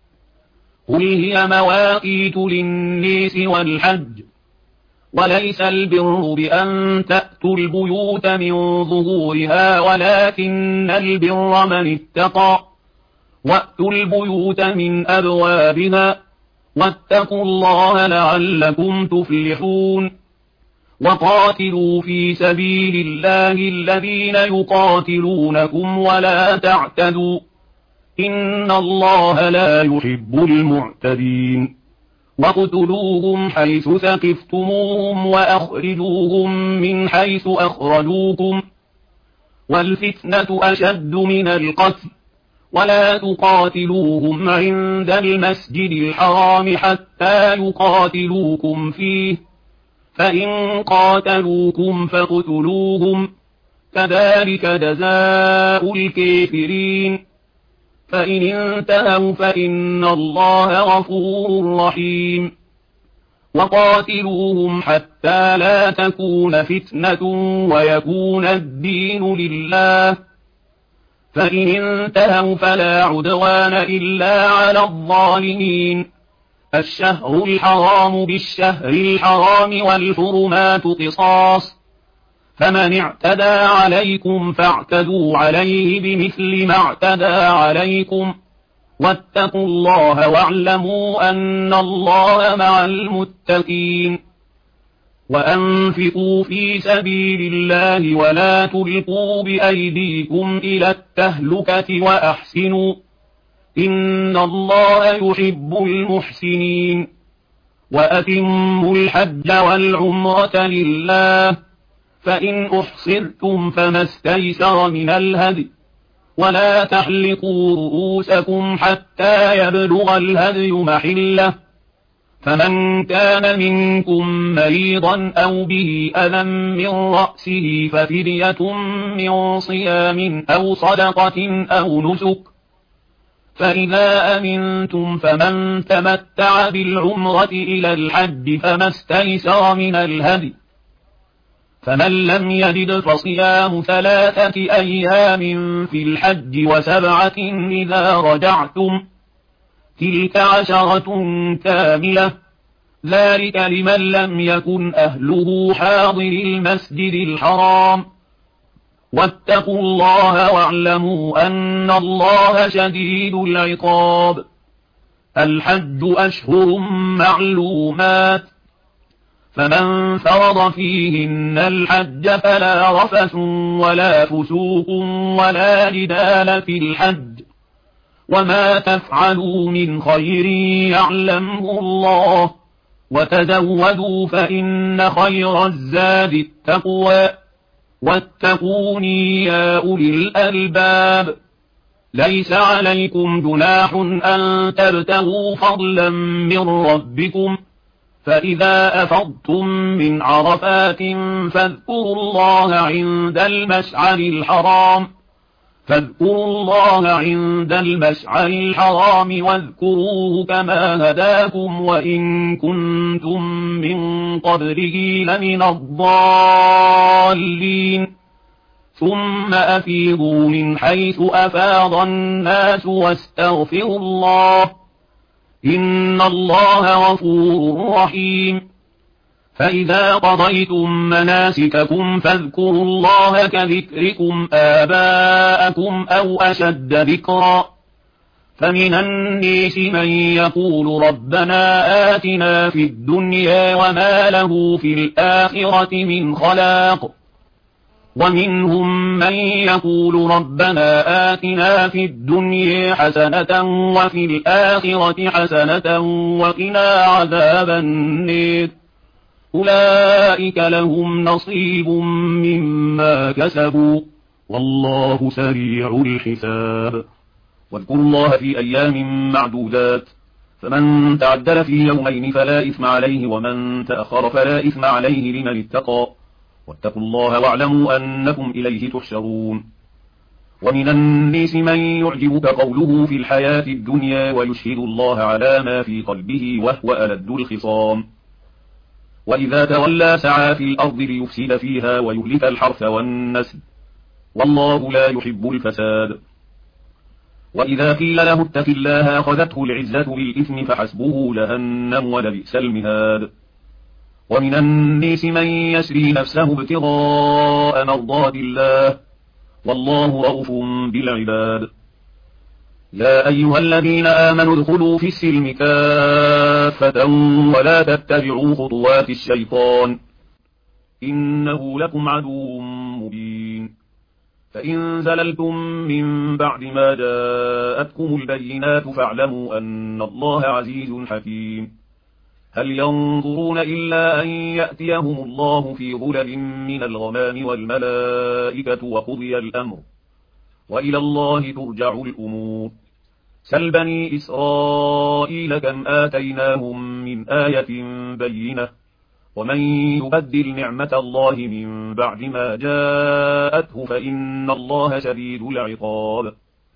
قل هي مواقيت للناس والحج وليس البر بأن تأتوا البيوت من ظهورها ولكن البر من اتقى وأتوا البيوت من أبوابها واتقوا الله لعلكم تفلحون وقاتلوا في سبيل الله الذين يقاتلونكم ولا تعتدوا إن الله لا يحب المعتدين واقتلوهم حيث ثقفتموهم وأخرجوهم من حيث أخرجوكم والفتنة أشد من القتل ولا تقاتلوهم عند المسجد الحرام حتى يقاتلوكم فيه فإن قاتلوكم فاقتلوهم كذلك جزاء الكافرين فإن انتهوا فإن الله غفور رحيم وقاتلوهم حتى لا تكون فتنة ويكون الدين لله فإن انتهوا فلا عدوان إلا على الظالمين الشهر الحرام بالشهر الحرام والحرمات قصاص فمن اعتدى عليكم فاعتدوا عليه بمثل ما اعتدى عليكم واتقوا الله واعلموا أن الله مع المتقين وأنفقوا في سبيل الله ولا تلقوا بأيديكم إلى التهلكة وأحسنوا إن الله يحب المحسنين وأتموا الحج والعمرة لله فإن أحصرتم فما استيسر من الهدي ولا تحلقوا رؤوسكم حتى يبلغ الهدي محله فمن كان منكم مريضا أو به أذى من رأسه ففدية من صيام أو صدقة أو نسك فإذا أمنتم فمن تمتع بالعمرة إلى الحج فما استيسر من الهدي فمن لم يجد فصيام 3 أيام في الحج و7 إذا رجعتم تلك 10 كاملة ذلك لمن لم يكن أهله حاضر المسجد الحرام واتقوا الله واعلموا أن الله شديد العقاب الحج أشهر معلومات فمن فرض فيهن الحج فلا رفث ولا فسوق ولا جدال في الحج وما تفعلوا من خير يعلمه الله وتزودوا فإن خير الزاد التقوى واتقوني يا أولي الألباب ليس عليكم جناح أن تبتغوا فضلا من ربكم فإذا أفضتم من عرفات فاذكروا الله عند المشعر الحرام واذكروه كما هداكم وإن كنتم من قبله لمن الضالين ثم أفيضوا من حيث أفاض الناس واستغفروا الله إن الله غفور رحيم. فإذا قضيتم مناسككم فاذكروا الله كذكركم آباءكم أو أشد ذكرا. فمن الناس من يقول ربنا آتنا في الدنيا وما له في الآخرة من خلاق، ومنهم من يقول ربنا آتنا في الدنيا حسنة وفي الآخرة حسنة وقنا عذاب النار. أولئك لهم نصيب مما كسبوا والله سريع الحساب. واذكروا الله في أيام معدودات، فمن تعدل في يومين فلا إثم عليه ومن تأخر فلا إثم عليه لمن اتقى، واتقوا الله واعلموا أنكم إليه تحشرون. ومن الناس من يعجبك قوله في الحياة الدنيا ويشهد الله على ما في قلبه وهو ألد الخصام، وإذا تولى سعى في الأرض ليفسد فيها ويهلك الحرث والنسل والله لا يحب الفساد. وإذا قيل له اتق الله أخذته العزة بالإثم فحسبه جهنم ولبئس المهاد. ومن الناس من يشري نفسه ابتغاء مرضات الله والله رؤوف بالعباد. يا أيها الذين آمنوا ادخلوا في السلم كافة ولا تتبعوا خطوات الشيطان إنه لكم عدو مبين. فإن زللتم من بعد ما جاءتكم البينات فاعلموا أن الله عزيز حكيم. هل ينظرون إلا أن يأتيهم الله في ظلل من الغمام والملائكة وقضي الأمر وإلى الله ترجع الأمور. سل بني إسرائيل كم آتيناهم من آية بينة ومن يبدل نعمة الله من بعد ما جاءته فإن الله شديد العقاب.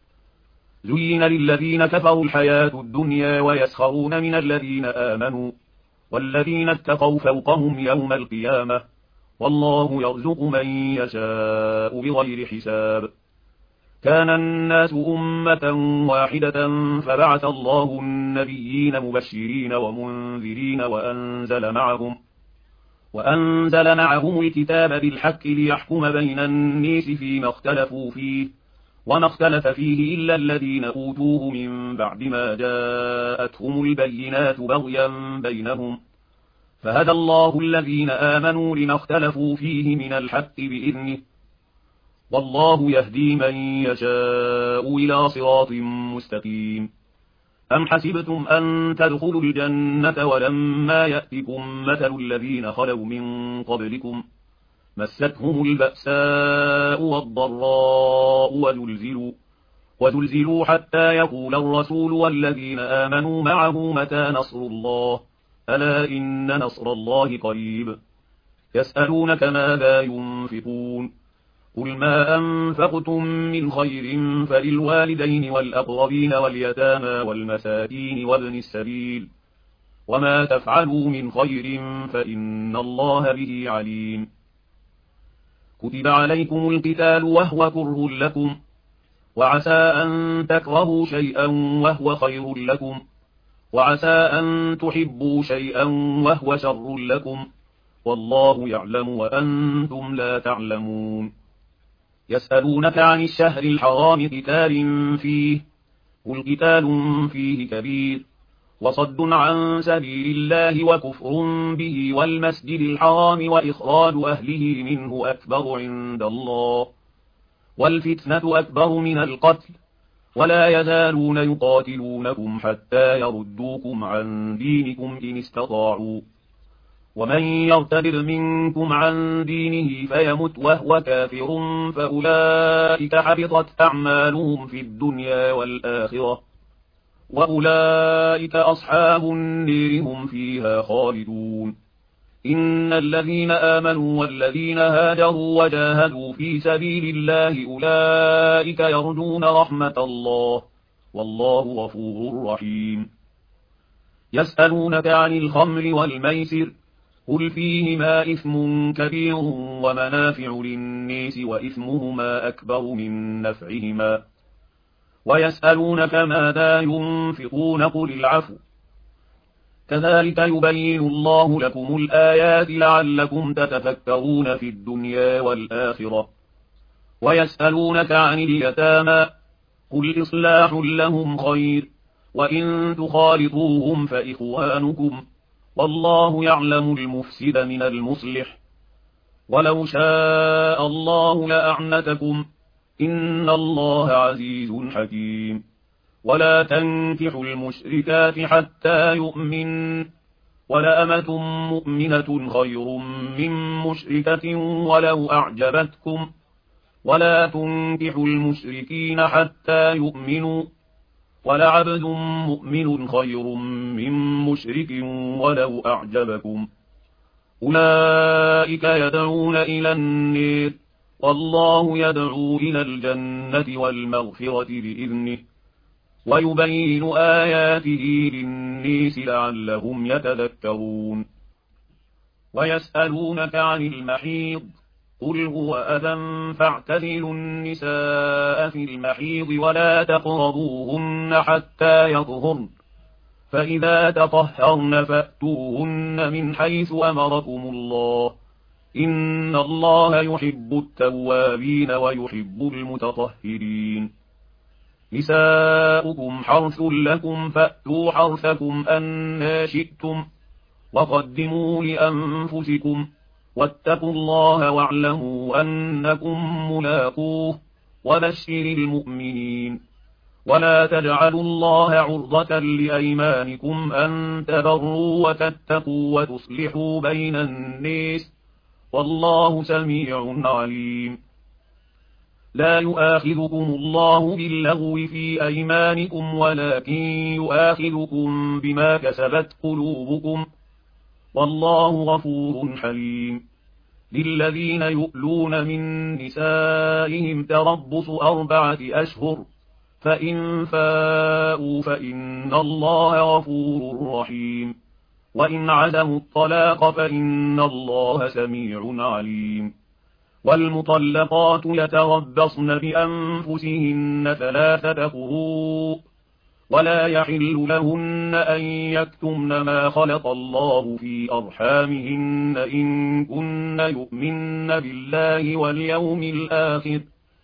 زين للذين كفروا الحياة الدنيا ويسخرون من الذين آمنوا والذين اتقوا فوقهم يوم القيامة والله يرزق من يشاء بغير حساب. كان الناس أمة واحدة فبعث الله النبيين مبشرين ومنذرين وأنزل معهم الكتاب بالحق ليحكم بين الناس فيما اختلفوا فيه وما اختلف فيه إلا الذين أوتوه من بعد ما جاءتهم البينات بغيا بينهم فهدى الله الذين آمنوا لما اختلفوا فيه من الحق بإذنه والله يهدي من يشاء إلى صراط مستقيم. أم حسبتم أن تدخلوا الجنة ولما يأتكم مثل الذين خلوا من قبلكم مستهم البأساء والضراء وزلزلوا حتى يقول الرسول والذين آمنوا معه متى نصر الله ألا إن نصر الله قريب. يسألونك ماذا ينفقون قل ما أنفقتم من خير فللوالدين والأقربين واليتامى والمساكين وابن السبيل وما تفعلوا من خير فإن الله به عليم. كتب عليكم القتال وهو كره لكم وعسى أن تكرهوا شيئا وهو خير لكم وعسى أن تحبوا شيئا وهو شر لكم والله يعلم وأنتم لا تعلمون. يسألونك عن الشهر الحرام قتال فيه قل قتال فيه كبير وصد عن سبيل الله وكفر به والمسجد الحرام وإخراج أهله منه أكبر عند الله والفتنة أكبر من القتل ولا يزالون يقاتلونكم حتى يردوكم عن دينكم إن استطاعوا ومن يرتد منكم عن دينه فيمت وهو كافر فأولئك حبطت أعمالهم في الدنيا والآخرة وأولئك أصحاب النار هم فيها خالدون. إن الذين آمنوا والذين هاجروا وجاهدوا في سبيل الله أولئك يرجون رحمة الله والله غفور رحيم. يسألونك عن الخمر والميسر قل فيهما إثم كبير ومنافع للناس وإثمهما أكبر من نفعهما ويسألونك ماذا ينفقون قل العفو كذلك يبين الله لكم الآيات لعلكم تتفكرون في الدنيا والآخرة. ويسألونك عن اليتامى قل إصلاح لهم خير وإن تخالطوهم فإخوانكم والله يعلم المفسد من المصلح ولو شاء الله لأعنتكم إن الله عزيز حكيم. ولا تنكحوا المشركات حتى يؤمن ولأمة مؤمنة خير من مشركة ولو أعجبتكم ولا تنكحوا المشركين حتى يؤمنوا ولعبد مؤمن خير من مشرك ولو أعجبكم أولئك يدعون إلى النار والله يدعو إلى الجنة والمغفرة بإذنه ويبين آياته للناس لعلهم يتذكرون. ويسألونك عن المحيض قل هو أذى فاعتزلوا النساء في المحيض ولا تقربوهن حتى يطهرن فإذا تطهرن فأتوهن من حيث أمركم الله إن الله يحب التوابين ويحب المتطهرين. نساؤكم حرث لكم فأتوا حرثكم أنى شئتم وقدموا لأنفسكم واتقوا الله واعلموا أنكم ملاقوه وبشر المؤمنين. ولا تجعلوا الله عرضة لأيمانكم أن تبروا وتتقوا وتصلحوا بين الناس والله سميع عليم. لا يؤاخذكم الله باللغو في أيمانكم ولكن يؤاخذكم بما كسبت قلوبكم والله غفور حليم. للذين يؤلون من نسائهم تربص 4 أشهر فإن فاءوا فإن الله غفور رحيم وإن عزموا الطلاق فإن الله سميع عليم. والمطلقات يتربصن بأنفسهن 3 قروء ولا يحل لهن أن يكتمن ما خلق الله في أرحامهن إن كن يؤمن بالله واليوم الآخر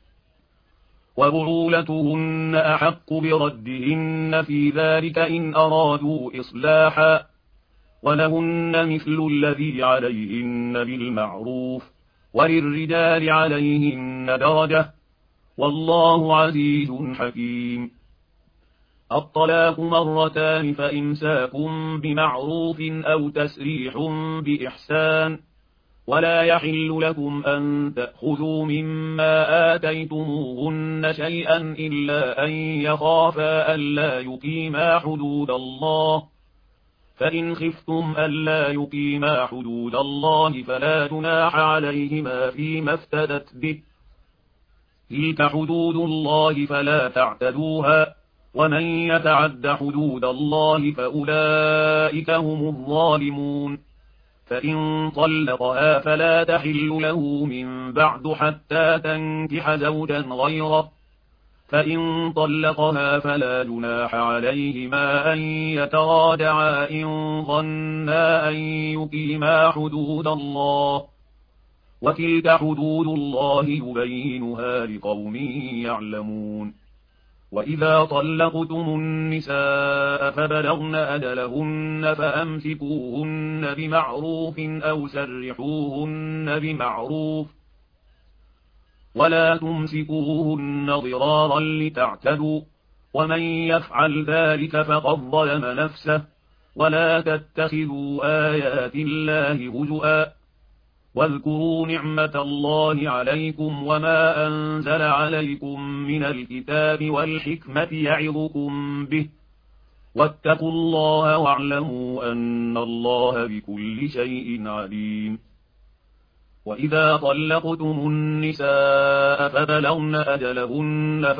وبعولتهن أحق بردهن في ذلك إن أرادوا إصلاحا ولهن مثل الذي عليهن بالمعروف وللرجال عليهن درجة والله عزيز حكيم. الطلاق 2 فإمساكم بمعروف أو تسريح بإحسان ولا يحل لكم أن تأخذوا مما آتيتموهن شيئا إلا أن يخافا ألا يقيما حدود الله فإن خفتم ألا يقيما حدود الله فلا جناح عليهما فيما افتدت به تلك حدود الله فلا تعتدوها ومن يتعد حدود الله فأولئك هم الظالمون. فإن طلقها فلا تحل له من بعد حتى تنكح زوجا غيره فإن طلقها فلا جناح عليهما أن يتراجعا إن ظنا أن يقيما حدود الله وتلك حدود الله يبينها لقوم يعلمون. وإذا طلقتم النساء فبلغن أجلهن فأمسكوهن بمعروف أو سرحوهن بمعروف ولا تمسكوهن ضرارا لتعتدوا ومن يفعل ذلك فقد ظلم نفسه ولا تتخذوا آيات الله هزؤا واذكروا نعمة الله عليكم وما أنزل عليكم من الكتاب والحكمة يعظكم به واتقوا الله واعلموا أن الله بكل شيء عليم. وإذا طلقتم النساء فبلغن أجلهن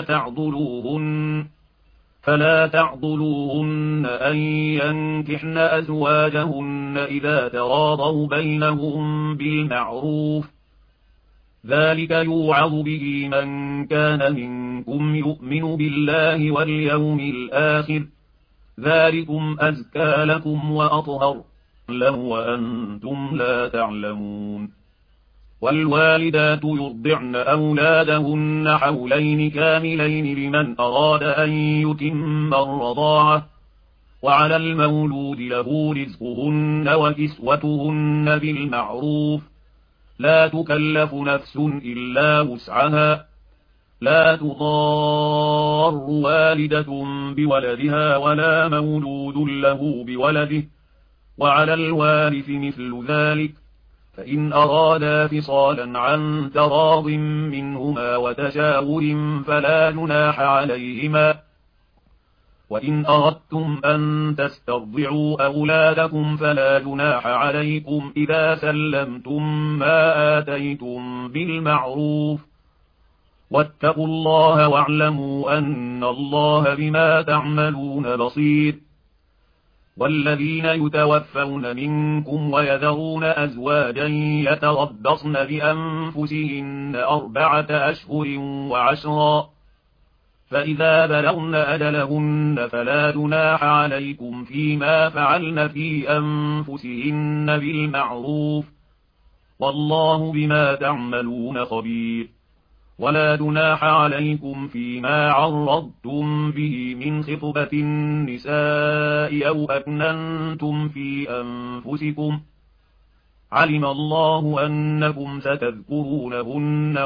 فلا تعضلوهن أن ينكحن أزواجهن إذا تراضوا بينهم بالمعروف ذلك يوعظ به من كان منكم يؤمن بالله واليوم الآخر ذلكم أزكى لكم وأطهر لو وأنتم لا تعلمون. والوالدات يرضعن أولادهن حولين كاملين لمن أراد أن يتم الرضاعة، وعلى المولود له رزقهن وكسوتهن بالمعروف، لا تكلف نفس إلا وسعها، لا تضار والدة بولدها ولا مولود له بولده، وعلى الوارث مثل ذلك، فإن أرادا فصالا عن تراض منهما وتشاور فلا جناح عليهما. وإن أردتم أن تسترضعوا أولادكم فلا جناح عليكم إذا سلمتم ما آتيتم بالمعروف، واتقوا الله واعلموا أن الله بما تعملون بصير. والذين يتوفون منكم ويذرون أزواجا يتربصن بأنفسهن 4 أشهر و10، فإذا بلغن أجلهن فلا جناح عليكم فيما فعلن في أنفسهن بالمعروف، والله بما تعملون خبير. ولا جناح عليكم فيما عرضتم به من خطبة النساء أو أكننتم في أنفسكم، علم الله أنكم ستذكرونهن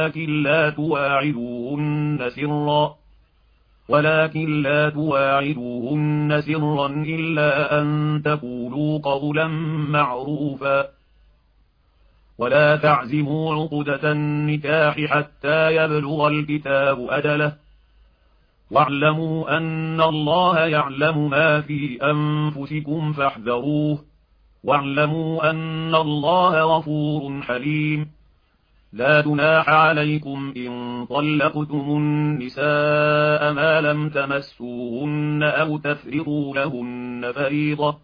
ولكن لا تواعدوهن سرا إلا أن تقولوا قولا معروفا. ولا تعزموا عقدة النكاح حتى يبلغ الكتاب أجله، واعلموا أن الله يعلم ما في أنفسكم فاحذروه، واعلموا أن الله غفور حليم. لا جناح عليكم إن طلقتم النساء ما لم تمسوهن أو تفرضوا لهن فريضة،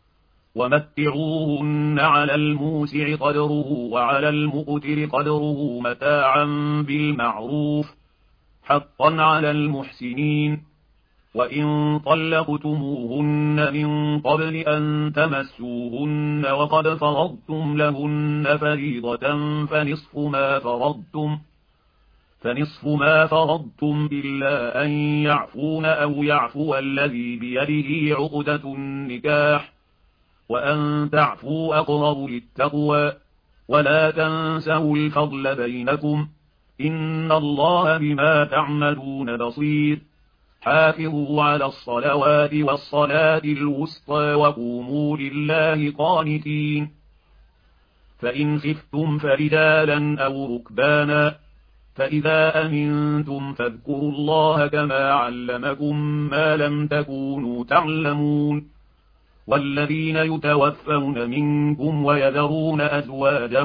ومتعوهن على الموسع قدره وعلى المقتر قدره متاعا بالمعروف، حقا على المحسنين. وإن طلقتموهن من قبل أن تمسوهن وقد فرضتم لهن فريضة فنصف ما فرضتم إلا أن يعفون أو يعفو الذي بيده عقدة النكاح، وأن تعفوا أقرب للتقوى، ولا تنسوا الفضل بينكم، إن الله بما تعملون بصير. حافظوا على الصلوات والصلاة الوسطى وقوموا لله قانتين. فإن خفتم فرجالا أو ركبانا، فإذا أمنتم فاذكروا الله كما علمكم ما لم تكونوا تعلمون. والذين يتوفون منكم ويذرون أزواجا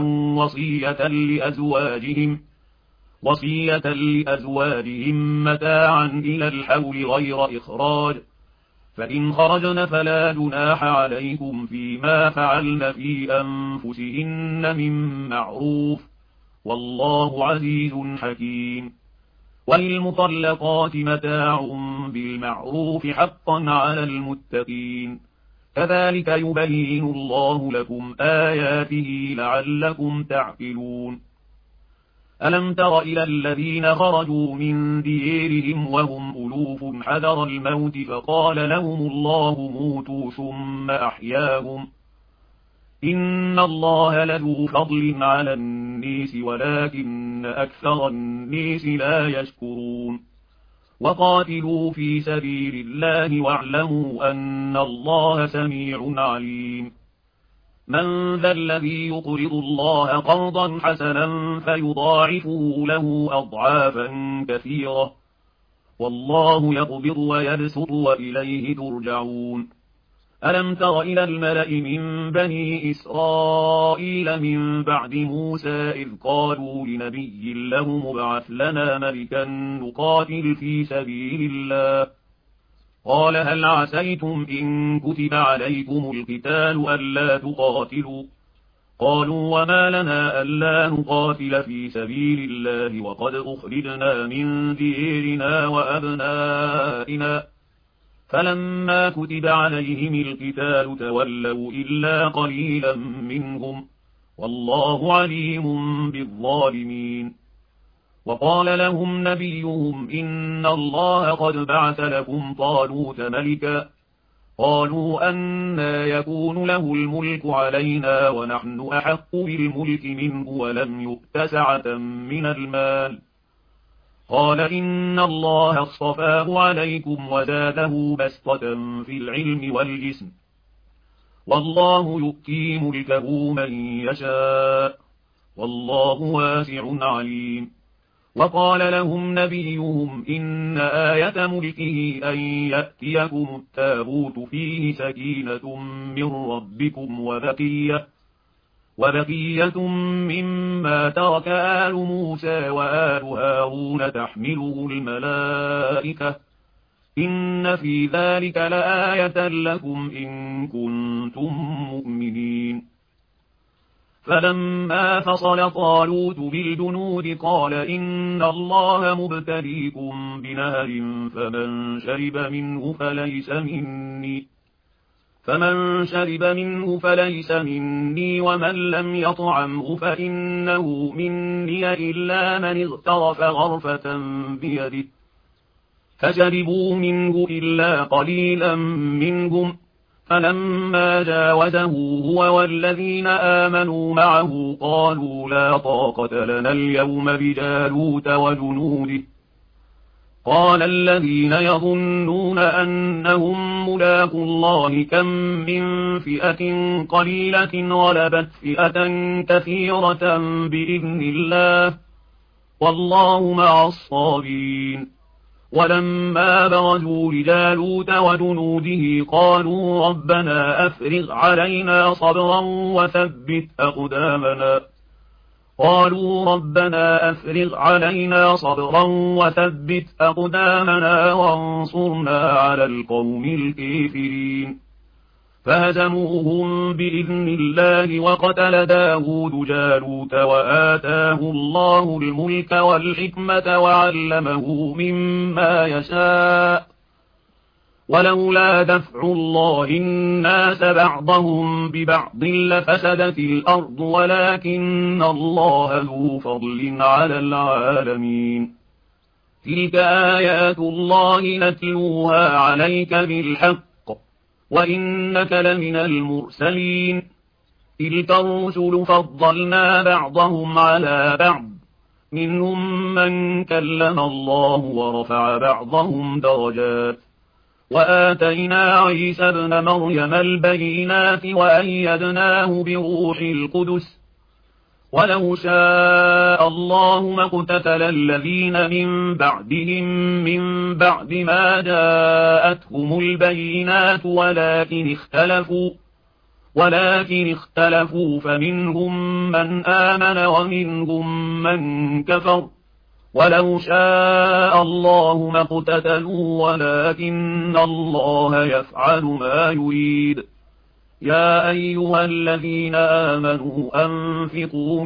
وصية لأزواجهم متاعا إلى الحول غير إخراج، فإن خرجن فلا جناح عليكم فيما فعلن في أنفسهن من معروف، والله عزيز حكيم. وللمطلقات متاع بالمعروف حقا على المتقين، كذلك يبين الله لكم آياته لعلكم تعقلون. ألم تر إلى الذين خرجوا من ديرهم وهم ألوف حذر الموت فقال لهم الله موتوا ثم أحياهم، إن الله لذو فضل على الناس ولكن أكثر الناس لا يشكرون. وقاتلوا في سبيل الله واعلموا أن الله سميع عليم. من ذا الذي يقرض الله قرضا حسنا فيضاعفه له أضعافا كثيرة، والله يقبض ويبسط وإليه ترجعون. ألم تر إلى الملأ من بني إسرائيل من بعد موسى إذ قالوا لنبي له مبعث لنا ملكا نقاتل في سبيل الله، قال هل عسيتم إن كتب عليكم القتال ألا تقاتلوا؟ قالوا وما لنا ألا نقاتل في سبيل الله وقد أخرجنا من ديرنا وأبنائنا، فلما كتب عليهم القتال تولوا إلا قليلا منهم، والله عليم بالظالمين. وقال لهم نبيهم إن الله قد بعث لكم طالوت ملكا، قالوا أنى يكون له الملك علينا ونحن أحق بالملك منه ولم يؤت سعة من المال. قال إن الله اصطفاه عليكم وزاده بسطة في العلم والجسم، والله يؤتي ملكه من يشاء، والله واسع عليم. وقال لهم نبيهم إن آية ملكه أن يأتيكم التابوت فيه سكينة من ربكم وبقية مما ترك آل موسى وآل هارون تحمله الملائكة، إن في ذلك لآية لكم إن كنتم مؤمنين. فلما فصل طالوت بالجنود قال إن الله مبتليكم بنهر فمن شرب منه فليس مني ومن لم يطعمه فإنه مني إلا من اغترف غرفة بيده، فشربوا منه إلا قليلا منهم. فلما جاوزه هو والذين آمنوا معه قالوا لا طاقة لنا اليوم بجالوت وجنوده. قال الذين يظنون أنهم ملاقو الله كم من فئة قليلة غلبت فئة كثيرة بإذن الله، والله مع الصابرين. ولما برزوا لجالوت وجنوده قالوا ربنا أفرغ علينا صبرا وثبت أقدامنا وانصرنا على القوم الكافرين. فهزموهم بإذن الله وقتل داود جالوت وآتاه الله الملك والحكمة وعلمه مما يشاء، ولولا دفع الله الناس بعضهم ببعض لفسدت الأرض ولكن الله ذو فضل على العالمين. تلك آيات الله نتلوها عليك بالحق وإنك لمن المرسلين. تلك الرسل فضلنا بعضهم على بعض، منهم من كلم الله ورفع بعضهم درجات، وآتينا عيسى ابن مريم البينات وأيدناه بروح القدس، ولو شاء الله ما اقتتل الذين من بعدهم من بعد ما جاءتهم البينات ولكن اختلفوا فمنهم من آمن ومنهم من كفر، ولو شاء الله ما اقتتلوا ولكن الله يفعل ما يريد. يا أيها الذين آمنوا أنفقوا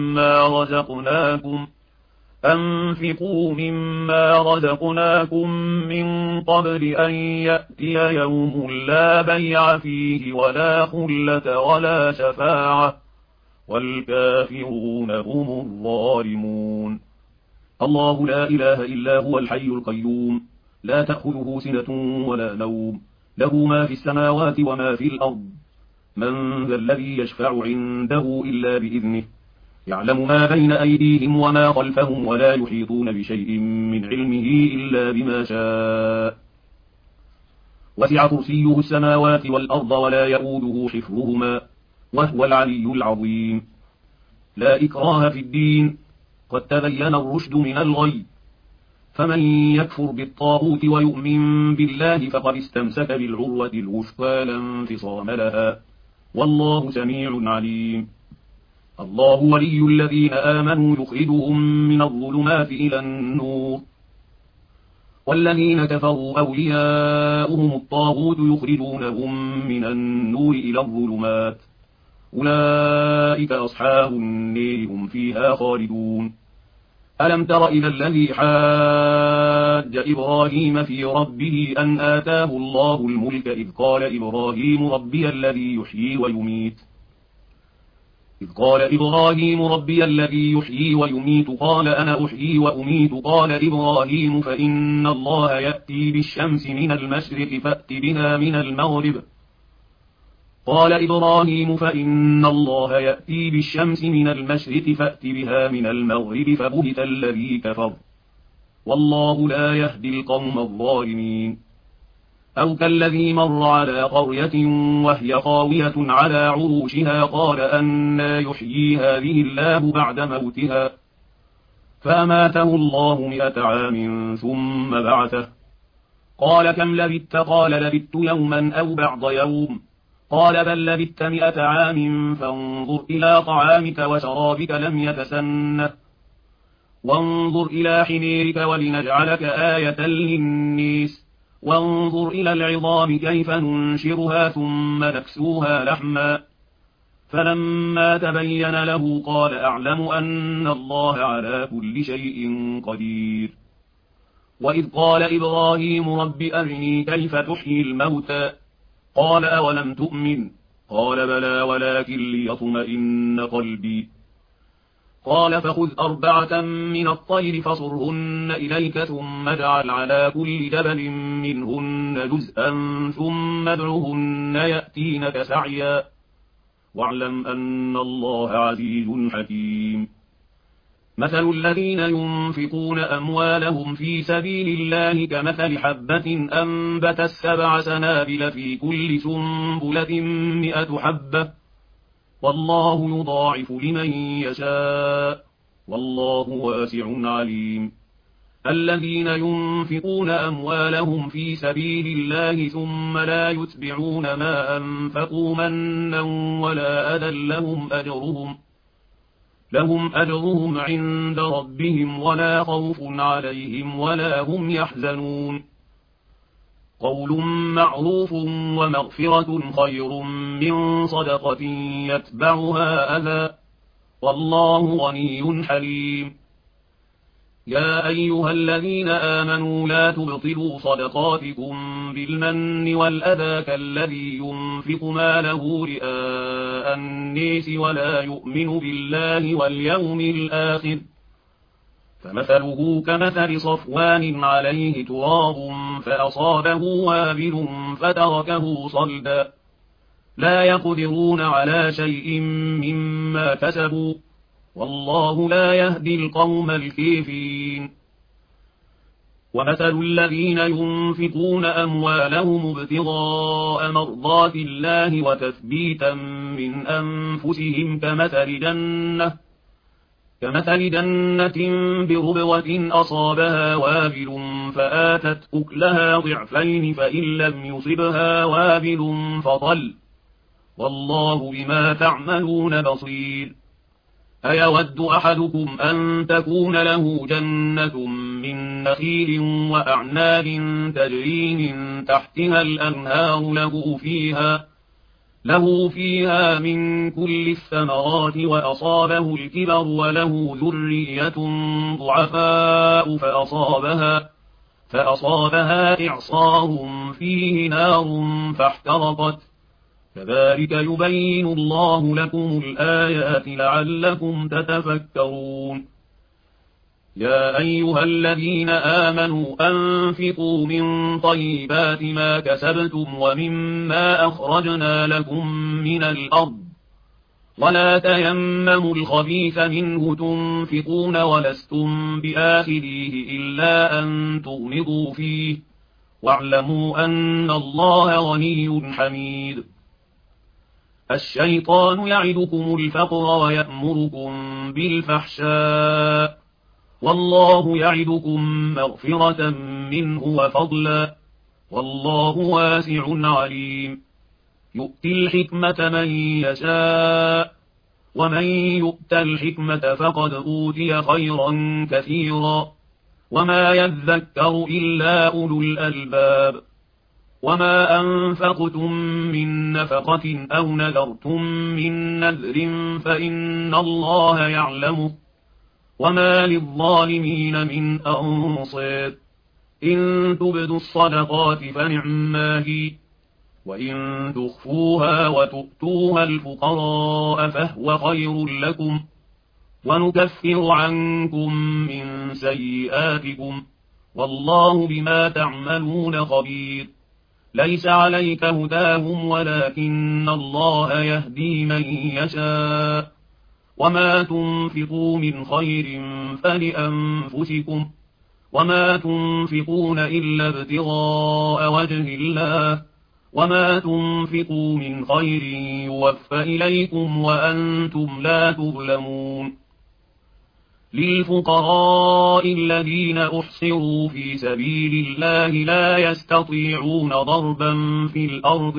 مما رزقناكم من قبل أن يأتي يوم لا بيع فيه ولا خلة ولا شفاعة، والكافرون هم الظالمون. الله لا إله إلا هو الحي القيوم، لا تأخذه سنة ولا نوم، له ما في السماوات وما في الأرض. من ذا الذي يشفع عنده إلا بإذنه، يعلم ما بين أيديهم وما خلفهم ولا يحيطون بشيء من علمه إلا بما شاء. وسع كرسيه السماوات والأرض ولا يؤوده حفظهما وهو العلي العظيم. لا إكراه في الدين، قد تبين الرشد من الغي، فمن يكفر بالطاغوت ويؤمن بالله فقد استمسك بالعروة الوثقى لا انفصام لها، والله سميع عليم. الله ولي الذين آمنوا يخرجهم من الظلمات إلى النور، والذين كفروا أولياؤهم الطاغوت يخرجونهم من النور إلى الظلمات، أولئك أصحاب النار هم فيها خالدون. ألم تر إلى الذي حاج إبراهيم في ربه أن آتاه الله الملك إذ قال إبراهيم ربي الذي يحيي ويميت قال أنا أحيي وأميت قال إبراهيم فإن الله يأتي بالشمس من المشرق فأت بها من المغرب فبهت الذي كفر والله لا يهدي القوم الظالمين. أو كالذي مر على قرية وهي خاوية على عروشها قال أنى يحيي هذه الله بعد موتها فأماته الله 100 عام ثم بعثه قال كم لبثت قال لبثت يوما أو بعض يوم قال بل لبثت 100 عام فانظر إلى طعامك وشرابك لم يتسنه وانظر إلى حميرك ولنجعلك آية للناس وانظر إلى العظام كيف ننشرها ثم نكسوها لحما فلما تبين له قال أعلم أن الله على كل شيء قدير. وإذ قال إبراهيم رب أرني كيف تحيي الموتى قال أولم تؤمن قال بلى ولكن ليطمئن قلبي قال فخذ 4 من الطير فصرهن إليك ثم اجعل على كل جبل منهن جزءا ثم ادعهن يأتينك سعيا واعلم أن الله عزيز حكيم. مثل الذين ينفقون أموالهم في سبيل الله كمثل حبة أنبتت 7 سنابل في كل سنبلة 100 حبة والله يضاعف لمن يشاء والله واسع عليم. الذين ينفقون أموالهم في سبيل الله ثم لا يتبعون ما أنفقوا منا ولا أذى لهم أجرهم عند ربهم ولا خوف عليهم ولا هم يحزنون. قول معروف ومغفرة خير من صدقة يتبعها أذى والله غني حليم. يا أيها الذين آمنوا لا تبطلوا صدقاتكم بالمن والأذى كالذي ينفق ماله رئاء الناس ولا يؤمن بالله واليوم الآخر فمثله كمثل صفوان عليه تراب فأصابه وابل فتركه صلدا لا يقدرون على شيء مما كسبوا والله لا يهدي القوم الكافرين. ومثل الذين ينفقون أموالهم ابتغاء مرضات الله وتثبيتا من أنفسهم كمثل جنة بربوة أصابها وابل فآتت أكلها ضعفين فإن لم يصبها وابل فطل والله بما تعملون بصير. أيود أحدكم أن تكون له جنة من نخيل وأعناب تجري من تحتها الأنهار له فيها من كل الثمرات وأصابه الكبر وله ذرية ضعفاء فأصابها إعصار فيه نار فاحترقت كذلك يبين الله لكم الآيات لعلكم تتفكرون. يا أيها الذين آمنوا أنفقوا من طيبات ما كسبتم ومما أخرجنا لكم من الأرض ولا تيمموا الخبيث منه تنفقون ولستم بآخذيه إلا أن تغمضوا فيه واعلموا أن الله غني حميد. الشيطان يعدكم الفقر ويأمركم بالفحشاء والله يعدكم مغفرة منه وفضلا والله واسع عليم. يؤتي الحكمة من يشاء ومن يؤت الحكمة فقد أوتي خيرا كثيرا وما يذكر إلا أولو الألباب. وما أنفقتم من نفقة أو نذرتم من نذر فإن الله يعلمه وما للظالمين من أنصار. إن تبدوا الصدقات فنعما هي، وإن تخفوها وتؤتوها الفقراء فهو خير لكم، ونكفر عنكم من سيئاتكم، والله بما تعملون خبير. ليس عليك هداهم ولكن الله يهدي من يشاء، وما تنفقوا من خير فلأنفسكم، وما تنفقون إلا ابتغاء وجه الله، وما تنفقوا من خير يوفى إليكم وأنتم لا تظلمون. للفقراء الذين أحصروا في سبيل الله لا يستطيعون ضربا في الأرض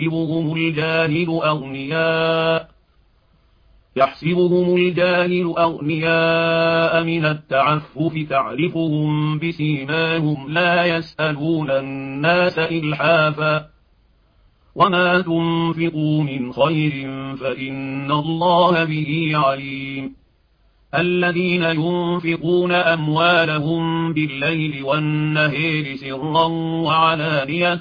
يحسبهم الجاهل أغنياء من التعفف، تعرفهم بسيماهم لا يسألون الناس إلحافا، وما تنفقوا من خير فإن الله به عليم. الذين ينفقون أموالهم بالليل والنهار سرا وعلانية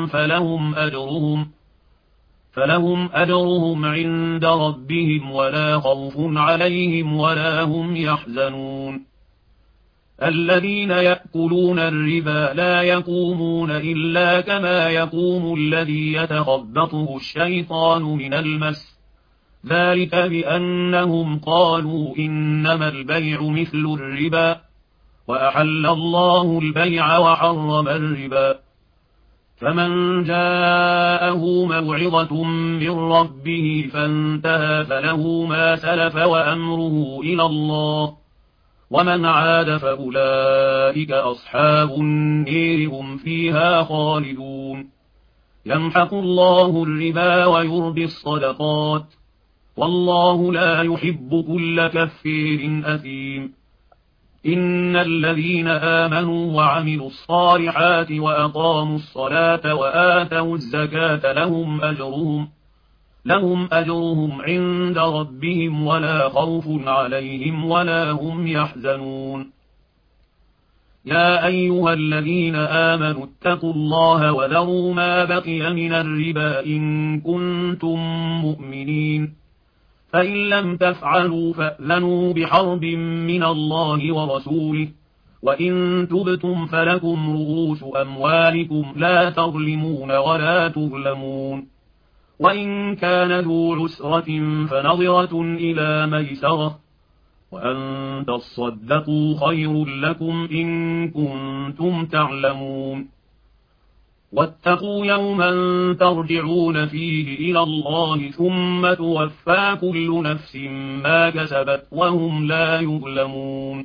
فلهم أجرهم عند ربهم ولا خوف عليهم ولا هم يحزنون. الذين يأكلون الربا لا يقومون إلا كما يقوم الذي يتخبطه الشيطان من المس، ذلك بأنهم قالوا إنما البيع مثل الربا، وأحل الله البيع وحرم الربا. فمن جاءه موعظة من ربه فانتهى فله ما سلف وأمره إلى الله، ومن عاد فأولئك أصحاب النير هم فيها خالدون. يمحق الله الربا ويربي الصدقات، والله لا يحب كل كفير أثيم. إن الذين آمنوا وعملوا الصالحات وأقاموا الصلاة وآتوا الزكاة لهم أجرهم عند ربهم ولا خوف عليهم ولا هم يحزنون. يا أيها الذين آمنوا اتقوا الله وذروا ما بقي من الربا إن كنتم مؤمنين، فإن لم تفعلوا فأذنوا بحرب من الله ورسوله، وإن تبتم فلكم رؤوس أموالكم لا تظلمون ولا تظلمون. وإن كان ذو عسرة فنظرة إلى ميسرة، وأن تصدقوا خير لكم إن كنتم تعلمون. واتقوا يوما ترجعون فيه إلى الله ثم توفى كل نفس ما كسبت وهم لا يظلمون.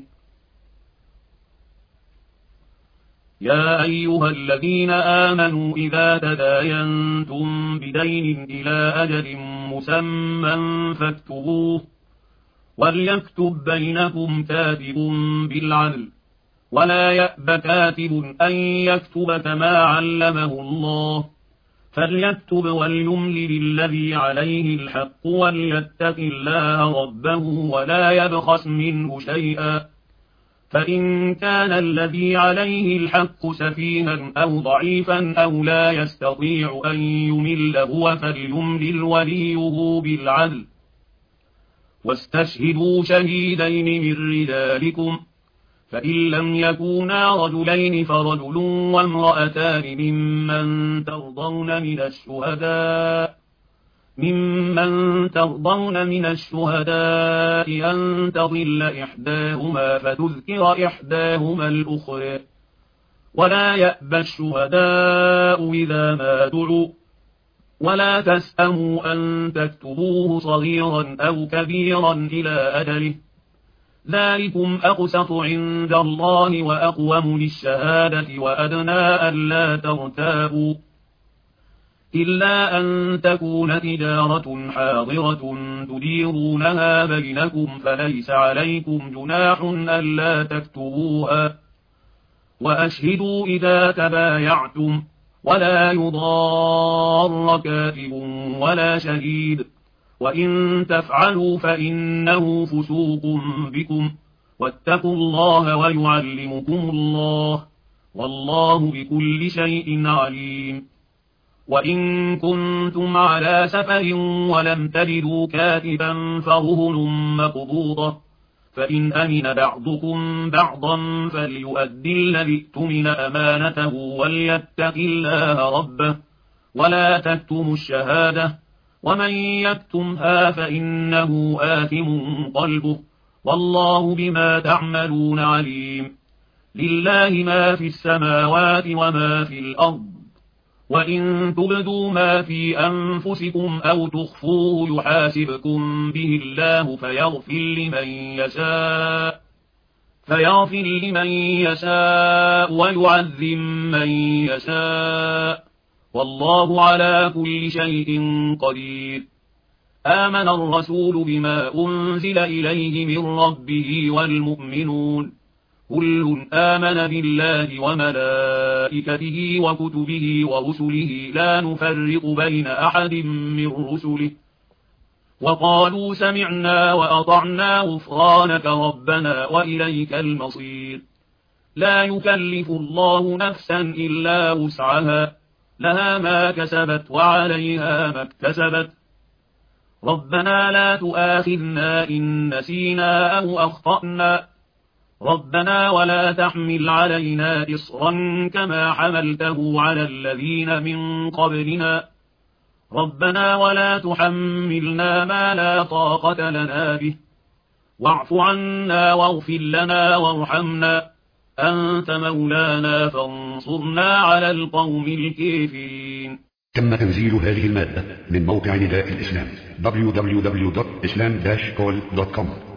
يا أيها الذين آمنوا إذا تداينتم بدين إلى أجل مسمى فاكتبوه، وليكتب بينكم كاتب بالعدل، ولا يأب كاتب أن يكتب كما علمه الله، فليكتب وليملل الذي عليه الحق وليتق الله ربه ولا يبخس منه شيئا، فإن كان الذي عليه الحق سفيها أو ضعيفا أو لا يستطيع أن يمل هو فليملل وليه بالعدل، واستشهدوا شهيدين من رجالكم، فإن لم يكونا رجلين فرجل وامرأتان ممن ترضون من الشهداء أن تضل إحداهما فتذكر إحداهما الأخرى، ولا يأبى الشهداء إذا ما دعوا، ولا تسأموا أن تكتبوه صغيرا أو كبيرا إلى أجله، ذلكم أقسط عند الله وأقوم للشهادة وأدنى ألا ترتابوا، إلا أن تكون تجارة حاضرة تديرونها بينكم فليس عليكم جناح ألا تكتبوها، وأشهدوا إذا تبايعتم، ولا يضار كاتب ولا شهيد، وإن تفعلوا فإنه فسوق بكم، واتقوا الله ويعلمكم الله، والله بكل شيء عليم. وإن كنتم على سفر ولم تجدوا كاتبا فرهن مقبوضة، فإن أمن بعضكم بعضا فليؤدي الذي اؤتمن أمانته وليتق الله ربه، ولا تكتموا الشهادة، ومن يكتمها فإنه آثم قلبه، والله بما تعملون عليم. لله ما في السماوات وما في الأرض، وإن تبدوا ما في أنفسكم أو تخفوه يحاسبكم به الله فيغفر لمن يشاء ويعذب من يشاء، والله على كل شيء قدير. آمن الرسول بما أنزل إليه من ربه والمؤمنون كل آمن بالله وملائكته وكتبه ورسله لا نفرق بين أحد من رسله، وقالوا سمعنا وأطعنا غفرانك ربنا وإليك المصير. لا يكلف الله نفسا إلا وسعها، لها ما كسبت وعليها ما اكتسبت. ربنا لا تؤاخذنا إن نسينا أو أخطأنا، ربنا ولا تحمل علينا إصرا كما حملته على الذين من قبلنا، ربنا ولا تحملنا ما لا طاقة لنا به، واعف عنا واغفر لنا وارحمنا، أنت مولانا فانصرنا على القوم الكافرين. تم تنزيل هذه المادة من موقع نداء الإسلام www.islam-call.com.